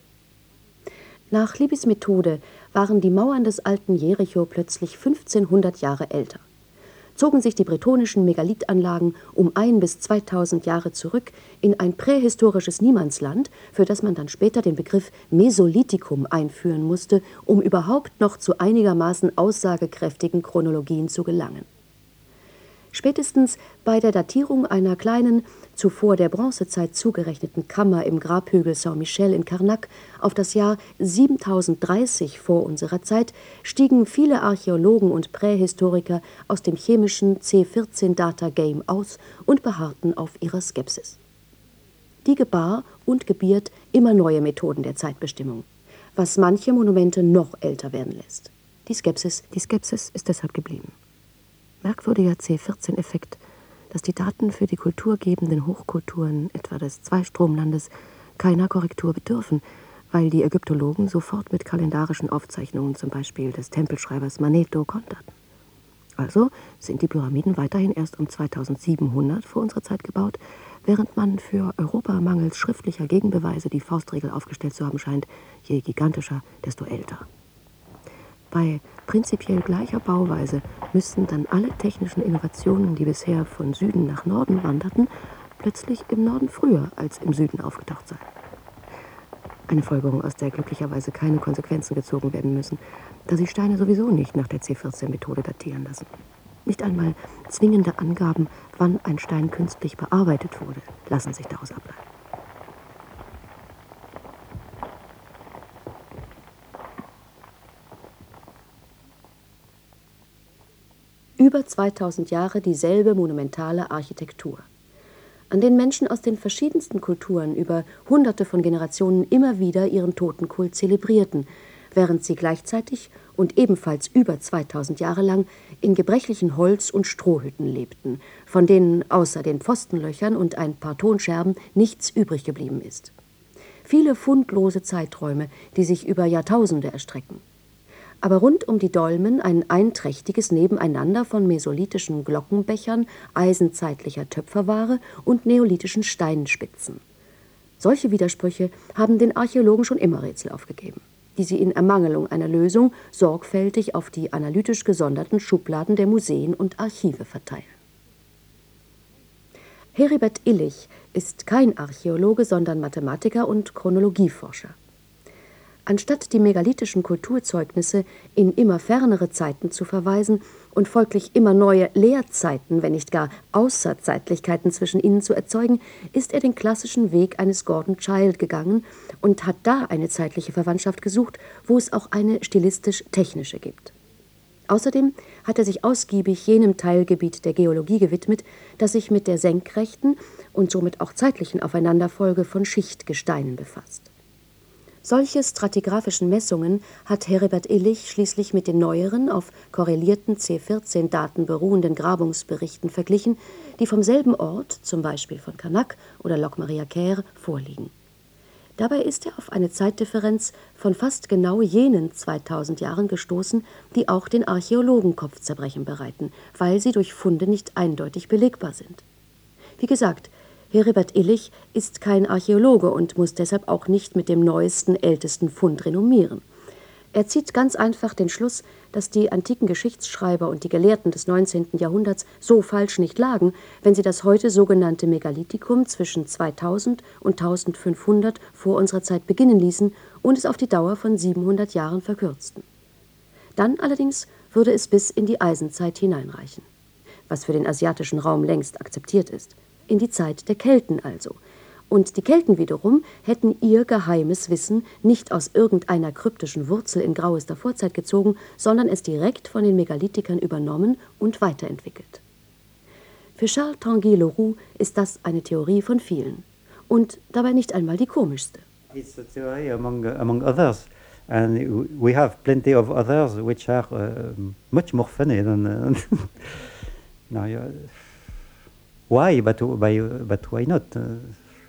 Nach Libbys Methode waren die Mauern des alten Jericho plötzlich fünfzehnhundert Jahre älter. Zogen sich die bretonischen Megalithanlagen um ein bis zweitausend Jahre zurück in ein prähistorisches Niemandsland, für das man dann später den Begriff Mesolithikum einführen musste, um überhaupt noch zu einigermaßen aussagekräftigen Chronologien zu gelangen. Spätestens bei der Datierung einer kleinen, zuvor der Bronzezeit zugerechneten Kammer im Grabhügel Saint-Michel in Karnak auf das Jahr siebentausenddreißig vor unserer Zeit stiegen viele Archäologen und Prähistoriker aus dem chemischen C vierzehn Data Game aus und beharrten auf ihrer Skepsis. Die gebar und gebiert immer neue Methoden der Zeitbestimmung, was manche Monumente noch älter werden lässt. Die Skepsis, die Skepsis ist deshalb geblieben. Merkwürdiger C vierzehn Effekt, dass die Daten für die kulturgebenden Hochkulturen, etwa des Zweistromlandes, keiner Korrektur bedürfen, weil die Ägyptologen sofort mit kalendarischen Aufzeichnungen, zum Beispiel des Tempelschreibers Manetho, konterten. Also sind die Pyramiden weiterhin erst um zweitausendsiebenhundert vor unserer Zeit gebaut, während man für Europa mangels schriftlicher Gegenbeweise die Faustregel aufgestellt zu haben scheint, je gigantischer, desto älter. Bei prinzipiell gleicher Bauweise müssten dann alle technischen Innovationen, die bisher von Süden nach Norden wanderten, plötzlich im Norden früher als im Süden aufgetaucht sein. Eine Folgerung, aus der glücklicherweise keine Konsequenzen gezogen werden müssen, da sich Steine sowieso nicht nach der C vierzehn Methode datieren lassen. Nicht einmal zwingende Angaben, wann ein Stein künstlich bearbeitet wurde, lassen sich daraus ableiten. Über zweitausend Jahre dieselbe monumentale Architektur, an denen Menschen aus den verschiedensten Kulturen über hunderte von Generationen immer wieder ihren Totenkult zelebrierten, während sie gleichzeitig und ebenfalls über zweitausend Jahre lang in gebrechlichen Holz- und Strohhütten lebten, von denen außer den Pfostenlöchern und ein paar Tonscherben nichts übrig geblieben ist. Viele fundlose Zeiträume, die sich über Jahrtausende erstrecken. Aber rund um die Dolmen ein einträchtiges Nebeneinander von mesolithischen Glockenbechern, eisenzeitlicher Töpferware und neolithischen Steinspitzen. Solche Widersprüche haben den Archäologen schon immer Rätsel aufgegeben, die sie in Ermangelung einer Lösung sorgfältig auf die analytisch gesonderten Schubladen der Museen und Archive verteilen. Heribert Illich ist kein Archäologe, sondern Mathematiker und Chronologieforscher. Anstatt die megalithischen Kulturzeugnisse in immer fernere Zeiten zu verweisen und folglich immer neue Leerzeiten, wenn nicht gar Außerzeitlichkeiten zwischen ihnen zu erzeugen, ist er den klassischen Weg eines Gordon Childe gegangen und hat da eine zeitliche Verwandtschaft gesucht, wo es auch eine stilistisch-technische gibt. Außerdem hat er sich ausgiebig jenem Teilgebiet der Geologie gewidmet, das sich mit der senkrechten und somit auch zeitlichen Aufeinanderfolge von Schichtgesteinen befasst. Solche stratigraphischen Messungen hat Heribert Illig schließlich mit den neueren, auf korrelierten C vierzehn Daten beruhenden Grabungsberichten verglichen, die vom selben Ort, zum Beispiel von Karnak oder Locmaria-Caire, vorliegen. Dabei ist er auf eine Zeitdifferenz von fast genau jenen zweitausend Jahren gestoßen, die auch den Archäologen Kopfzerbrechen bereiten, weil sie durch Funde nicht eindeutig belegbar sind. Wie gesagt, Heribert Illig ist kein Archäologe und muss deshalb auch nicht mit dem neuesten, ältesten Fund renommieren. Er zieht ganz einfach den Schluss, dass die antiken Geschichtsschreiber und die Gelehrten des neunzehnten Jahrhunderts so falsch nicht lagen, wenn sie das heute sogenannte Megalithikum zwischen zweitausend und eintausendfünfhundert vor unserer Zeit beginnen ließen und es auf die Dauer von siebenhundert Jahren verkürzten. Dann allerdings würde es bis in die Eisenzeit hineinreichen, was für den asiatischen Raum längst akzeptiert ist, in die Zeit der Kelten also. Und die Kelten wiederum hätten ihr geheimes Wissen nicht aus irgendeiner kryptischen Wurzel in grauester Vorzeit gezogen, sondern es direkt von den Megalithikern übernommen und weiterentwickelt. Für Charles Tanguy-Leroux ist das eine Theorie von vielen und dabei nicht einmal die komischste. It's a theory among, among others, and we have plenty of others which are uh, much more funny than... Uh, no, yeah. Why? But, by, but why not? Uh,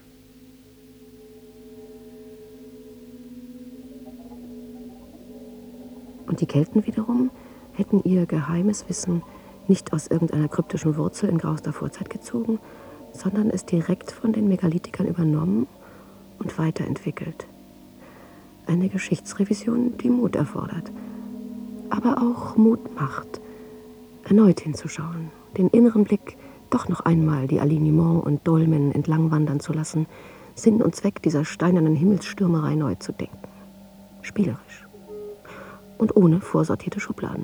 Und die Kelten wiederum hätten ihr geheimes Wissen nicht aus irgendeiner kryptischen Wurzel in grauster Vorzeit gezogen, sondern es direkt von den Megalithikern übernommen und weiterentwickelt. Eine Geschichtsrevision, die Mut erfordert, aber auch Mut macht, erneut hinzuschauen, den inneren Blick doch noch einmal die Alignement und Dolmen entlang wandern zu lassen, Sinn und Zweck dieser steinernen Himmelsstürmerei neu zu denken. Spielerisch. Und ohne vorsortierte Schubladen.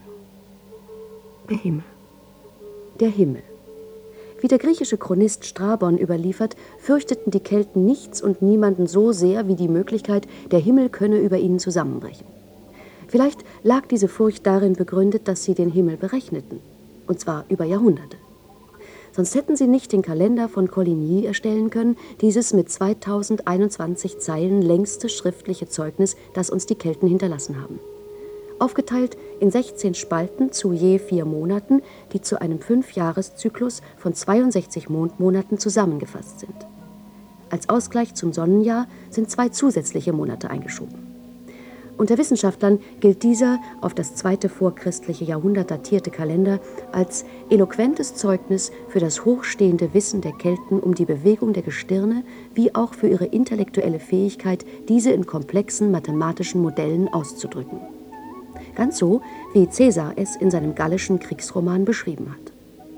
Der Himmel. Der Himmel. Wie der griechische Chronist Strabon überliefert, fürchteten die Kelten nichts und niemanden so sehr wie die Möglichkeit, der Himmel könne über ihnen zusammenbrechen. Vielleicht lag diese Furcht darin begründet, dass sie den Himmel berechneten, und zwar über Jahrhunderte. Sonst hätten sie nicht den Kalender von Coligny erstellen können, dieses mit zweitausendeinundzwanzig Zeilen längste schriftliche Zeugnis, das uns die Kelten hinterlassen haben. Aufgeteilt in sechzehn Spalten zu je vier Monaten, die zu einem Fünfjahreszyklus von zweiundsechzig Mondmonaten zusammengefasst sind. Als Ausgleich zum Sonnenjahr sind zwei zusätzliche Monate eingeschoben. Unter Wissenschaftlern gilt dieser auf das zweite vorchristliche Jahrhundert datierte Kalender als eloquentes Zeugnis für das hochstehende Wissen der Kelten um die Bewegung der Gestirne, wie auch für ihre intellektuelle Fähigkeit, diese in komplexen mathematischen Modellen auszudrücken. Ganz so, wie Caesar es in seinem gallischen Kriegsroman beschrieben hat.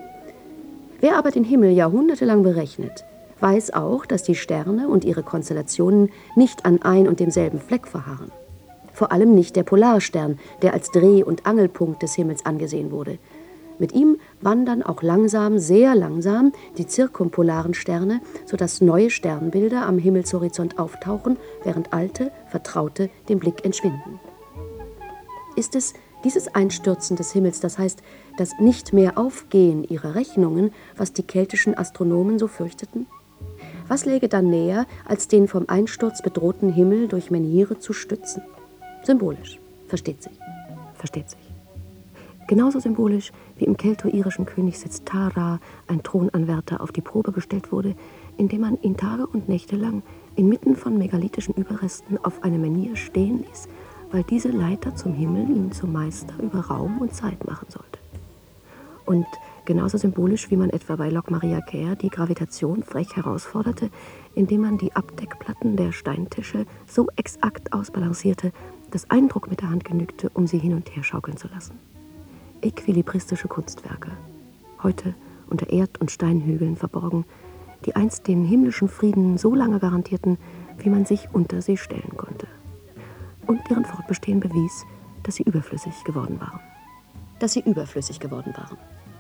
Wer aber den Himmel jahrhundertelang berechnet, weiß auch, dass die Sterne und ihre Konstellationen nicht an ein und demselben Fleck verharren. Vor allem nicht der Polarstern, der als Dreh- und Angelpunkt des Himmels angesehen wurde. Mit ihm wandern auch langsam, sehr langsam die zirkumpolaren Sterne, sodass neue Sternbilder am Himmelshorizont auftauchen, während alte, vertraute dem Blick entschwinden. Ist es dieses Einstürzen des Himmels, das heißt, das nicht mehr Aufgehen ihrer Rechnungen, was die keltischen Astronomen so fürchteten? Was läge dann näher, als den vom Einsturz bedrohten Himmel durch Menhire zu stützen? Symbolisch, versteht sich. Versteht sich. Genauso symbolisch, wie im keltoirischen Königssitz Tara ein Thronanwärter auf die Probe gestellt wurde, indem man ihn Tage und Nächte lang inmitten von megalithischen Überresten auf eine Menhire stehen ließ, weil diese Leiter zum Himmel ihn zum Meister über Raum und Zeit machen sollte. Und genauso symbolisch, wie man etwa bei Locmaria-Caire die Gravitation frech herausforderte, indem man die Abdeckplatten der Steintische so exakt ausbalancierte, dass ein Druck mit der Hand genügte, um sie hin und her schaukeln zu lassen. Equilibristische Kunstwerke, heute unter Erd- und Steinhügeln verborgen, die einst den himmlischen Frieden so lange garantierten, wie man sich unter sie stellen konnte. Und deren Fortbestehen bewies, dass sie überflüssig geworden waren. Dass sie überflüssig geworden waren.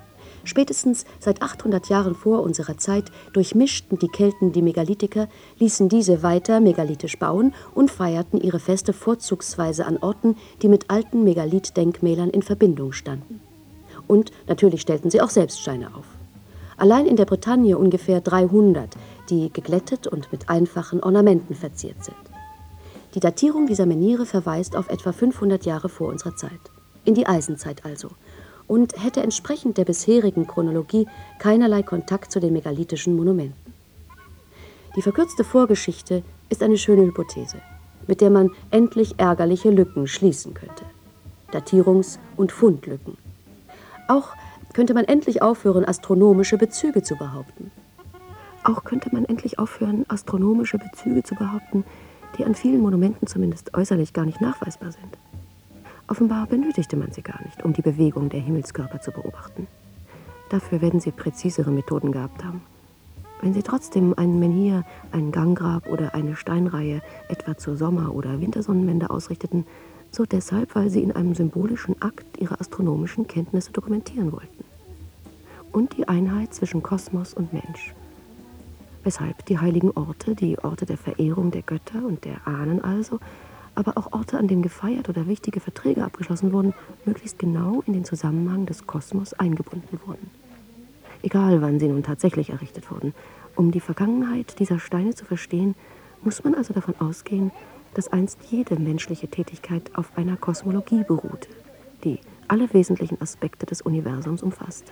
Spätestens seit achthundert Jahren vor unserer Zeit durchmischten die Kelten die Megalithiker, ließen diese weiter megalithisch bauen und feierten ihre Feste vorzugsweise an Orten, die mit alten Megalithdenkmälern in Verbindung standen. Und natürlich stellten sie auch selbst Steine auf. Allein in der Bretagne ungefähr dreihundert, die geglättet und mit einfachen Ornamenten verziert sind. Die Datierung dieser Menhire verweist auf etwa fünfhundert Jahre vor unserer Zeit, in die Eisenzeit also, und hätte entsprechend der bisherigen Chronologie keinerlei Kontakt zu den megalithischen Monumenten. Die verkürzte Vorgeschichte ist eine schöne Hypothese, mit der man endlich ärgerliche Lücken schließen könnte. Datierungs- und Fundlücken. Auch könnte man endlich aufhören, astronomische Bezüge zu behaupten. Auch könnte man endlich aufhören, astronomische Bezüge zu behaupten, die an vielen Monumenten zumindest äußerlich gar nicht nachweisbar sind. Offenbar benötigte man sie gar nicht, um die Bewegung der Himmelskörper zu beobachten. Dafür werden sie präzisere Methoden gehabt haben. Wenn sie trotzdem einen Menhir, einen Ganggrab oder eine Steinreihe etwa zur Sommer- oder Wintersonnenwende ausrichteten, so deshalb, weil sie in einem symbolischen Akt ihre astronomischen Kenntnisse dokumentieren wollten. Und die Einheit zwischen Kosmos und Mensch. Weshalb die heiligen Orte, die Orte der Verehrung der Götter und der Ahnen also, aber auch Orte, an denen gefeiert oder wichtige Verträge abgeschlossen wurden, möglichst genau in den Zusammenhang des Kosmos eingebunden wurden. Egal, wann sie nun tatsächlich errichtet wurden. Um die Vergangenheit dieser Steine zu verstehen, muss man also davon ausgehen, dass einst jede menschliche Tätigkeit auf einer Kosmologie beruhte, die alle wesentlichen Aspekte des Universums umfasste.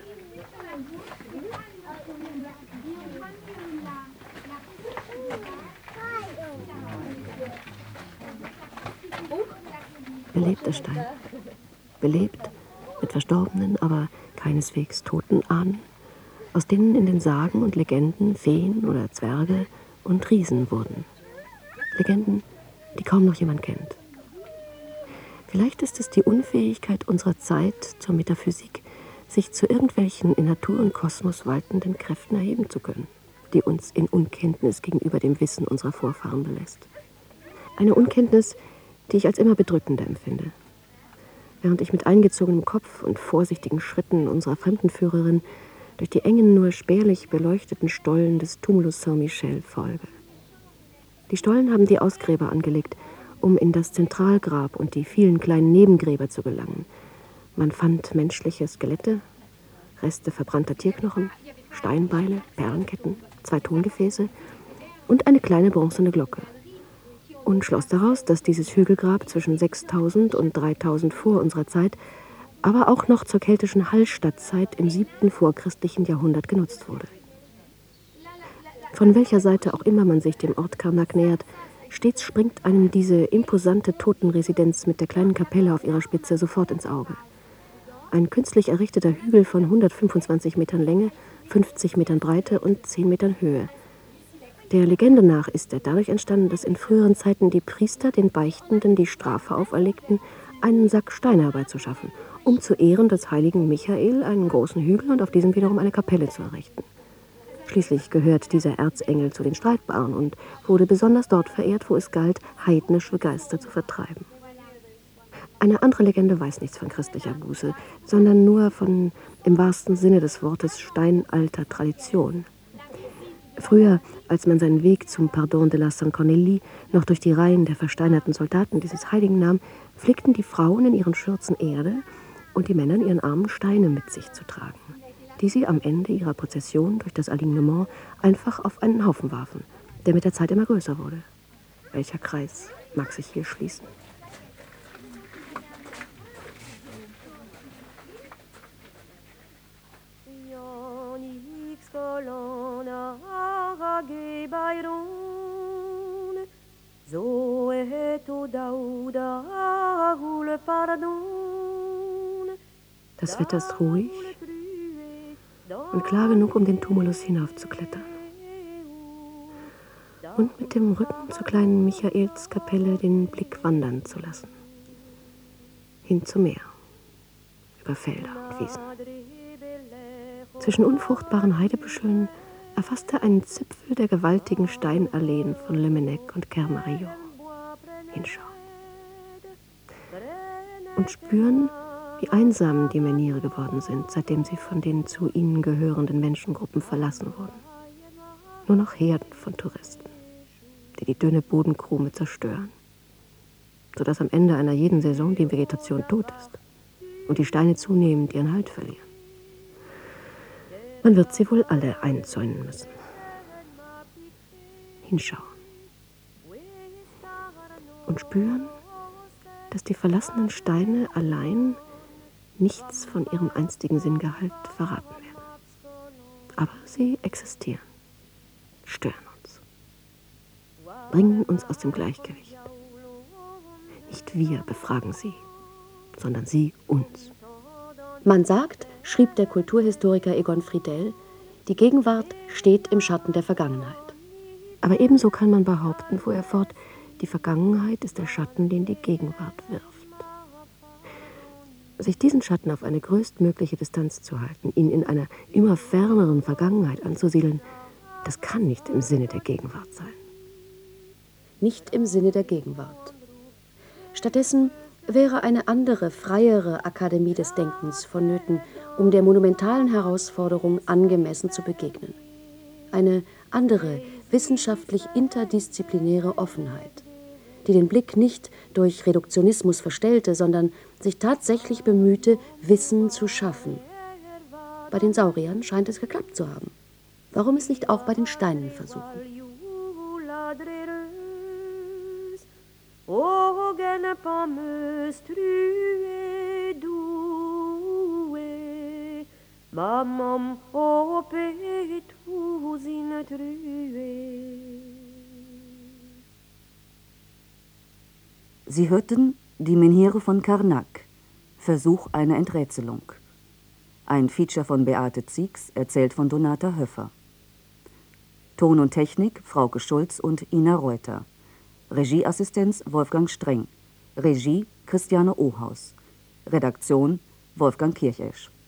Belebter Stein. Belebt mit verstorbenen, aber keineswegs toten Ahnen, aus denen in den Sagen und Legenden Feen oder Zwerge und Riesen wurden. Legenden, die kaum noch jemand kennt. Vielleicht ist es die Unfähigkeit unserer Zeit zur Metaphysik, sich zu irgendwelchen in Natur und Kosmos waltenden Kräften erheben zu können, die uns in Unkenntnis gegenüber dem Wissen unserer Vorfahren belässt. Eine Unkenntnis, die ich als immer bedrückender empfinde. Während ich mit eingezogenem Kopf und vorsichtigen Schritten unserer Fremdenführerin durch die engen, nur spärlich beleuchteten Stollen des Tumulus Saint-Michel folge. Die Stollen haben die Ausgräber angelegt, um in das Zentralgrab und die vielen kleinen Nebengräber zu gelangen. Man fand menschliche Skelette, Reste verbrannter Tierknochen, Steinbeile, Perlenketten, zwei Tongefäße und eine kleine bronzene Glocke. Und schloss daraus, dass dieses Hügelgrab zwischen sechstausend und dreitausend vor unserer Zeit, aber auch noch zur keltischen Hallstattzeit im siebten vorchristlichen Jahrhundert genutzt wurde. Von welcher Seite auch immer man sich dem Ort Karnak nähert, stets springt einem diese imposante Totenresidenz mit der kleinen Kapelle auf ihrer Spitze sofort ins Auge. Ein künstlich errichteter Hügel von hundertfünfundzwanzig Metern Länge, fünfzig Metern Breite und zehn Metern Höhe. Der Legende nach ist er dadurch entstanden, dass in früheren Zeiten die Priester den Beichtenden die Strafe auferlegten, einen Sack Steine herbeizuschaffen, um zu Ehren des heiligen Michael einen großen Hügel und auf diesem wiederum eine Kapelle zu errichten. Schließlich gehört dieser Erzengel zu den Streitbaren und wurde besonders dort verehrt, wo es galt, heidnische Geister zu vertreiben. Eine andere Legende weiß nichts von christlicher Buße, sondern nur von, im wahrsten Sinne des Wortes, steinalter Tradition. Früher, als man seinen Weg zum Pardon de la Saint-Cornélie noch durch die Reihen der versteinerten Soldaten dieses Heiligen nahm, flickten die Frauen in ihren Schürzen Erde und die Männer in ihren Armen Steine mit sich zu tragen, die sie am Ende ihrer Prozession durch das Alignement einfach auf einen Haufen warfen, der mit der Zeit immer größer wurde. Welcher Kreis mag sich hier schließen? Das Wetter ist ruhig und klar genug, um den Tumulus hinaufzuklettern. Und mit dem Rücken zur kleinen Michaelskapelle den Blick wandern zu lassen. Hin zum Meer, über Felder und Wiesen. Zwischen unfruchtbaren Heidebüscheln erfasst er einen Zipfel der gewaltigen Steinalleen von Le Mennec und Kermarillon. Hinschauen. Und spüren, Wie einsam die Menhire geworden sind, seitdem sie von den zu ihnen gehörenden Menschengruppen verlassen wurden. Nur noch Herden von Touristen, die die dünne Bodenkrume zerstören, sodass am Ende einer jeden Saison die Vegetation tot ist und die Steine zunehmend ihren Halt verlieren. Man wird sie wohl alle einzäunen müssen. Hinschauen und spüren, dass die verlassenen Steine allein nichts von ihrem einstigen Sinngehalt verraten werden. Aber sie existieren, stören uns, bringen uns aus dem Gleichgewicht. Nicht wir befragen sie, sondern sie uns. Man sagt, schrieb der Kulturhistoriker Egon Friedell, die Gegenwart steht im Schatten der Vergangenheit. Aber ebenso kann man behaupten, fuhr er fort, die Vergangenheit ist der Schatten, den die Gegenwart wirft. Sich diesen Schatten auf eine größtmögliche Distanz zu halten, ihn in einer immer ferneren Vergangenheit anzusiedeln, das kann nicht im Sinne der Gegenwart sein. Nicht im Sinne der Gegenwart. Stattdessen wäre eine andere, freiere Akademie des Denkens vonnöten, um der monumentalen Herausforderung angemessen zu begegnen. Eine andere, wissenschaftlich interdisziplinäre Offenheit, die den Blick nicht durch Reduktionismus verstellte, sondern sich tatsächlich bemühte, Wissen zu schaffen. Bei den Sauriern scheint es geklappt zu haben. Warum es nicht auch bei den Steinen versuchen? Sie hörten Die Menhire von Karnak, Versuch einer Enträtselung. Ein Feature von Beate Zieks, erzählt von Donata Höffer. Ton und Technik Frauke Schulz und Ina Reuter. Regieassistenz Wolfgang Streng. Regie Christiane Ohaus. Redaktion Wolfgang Kirchesch.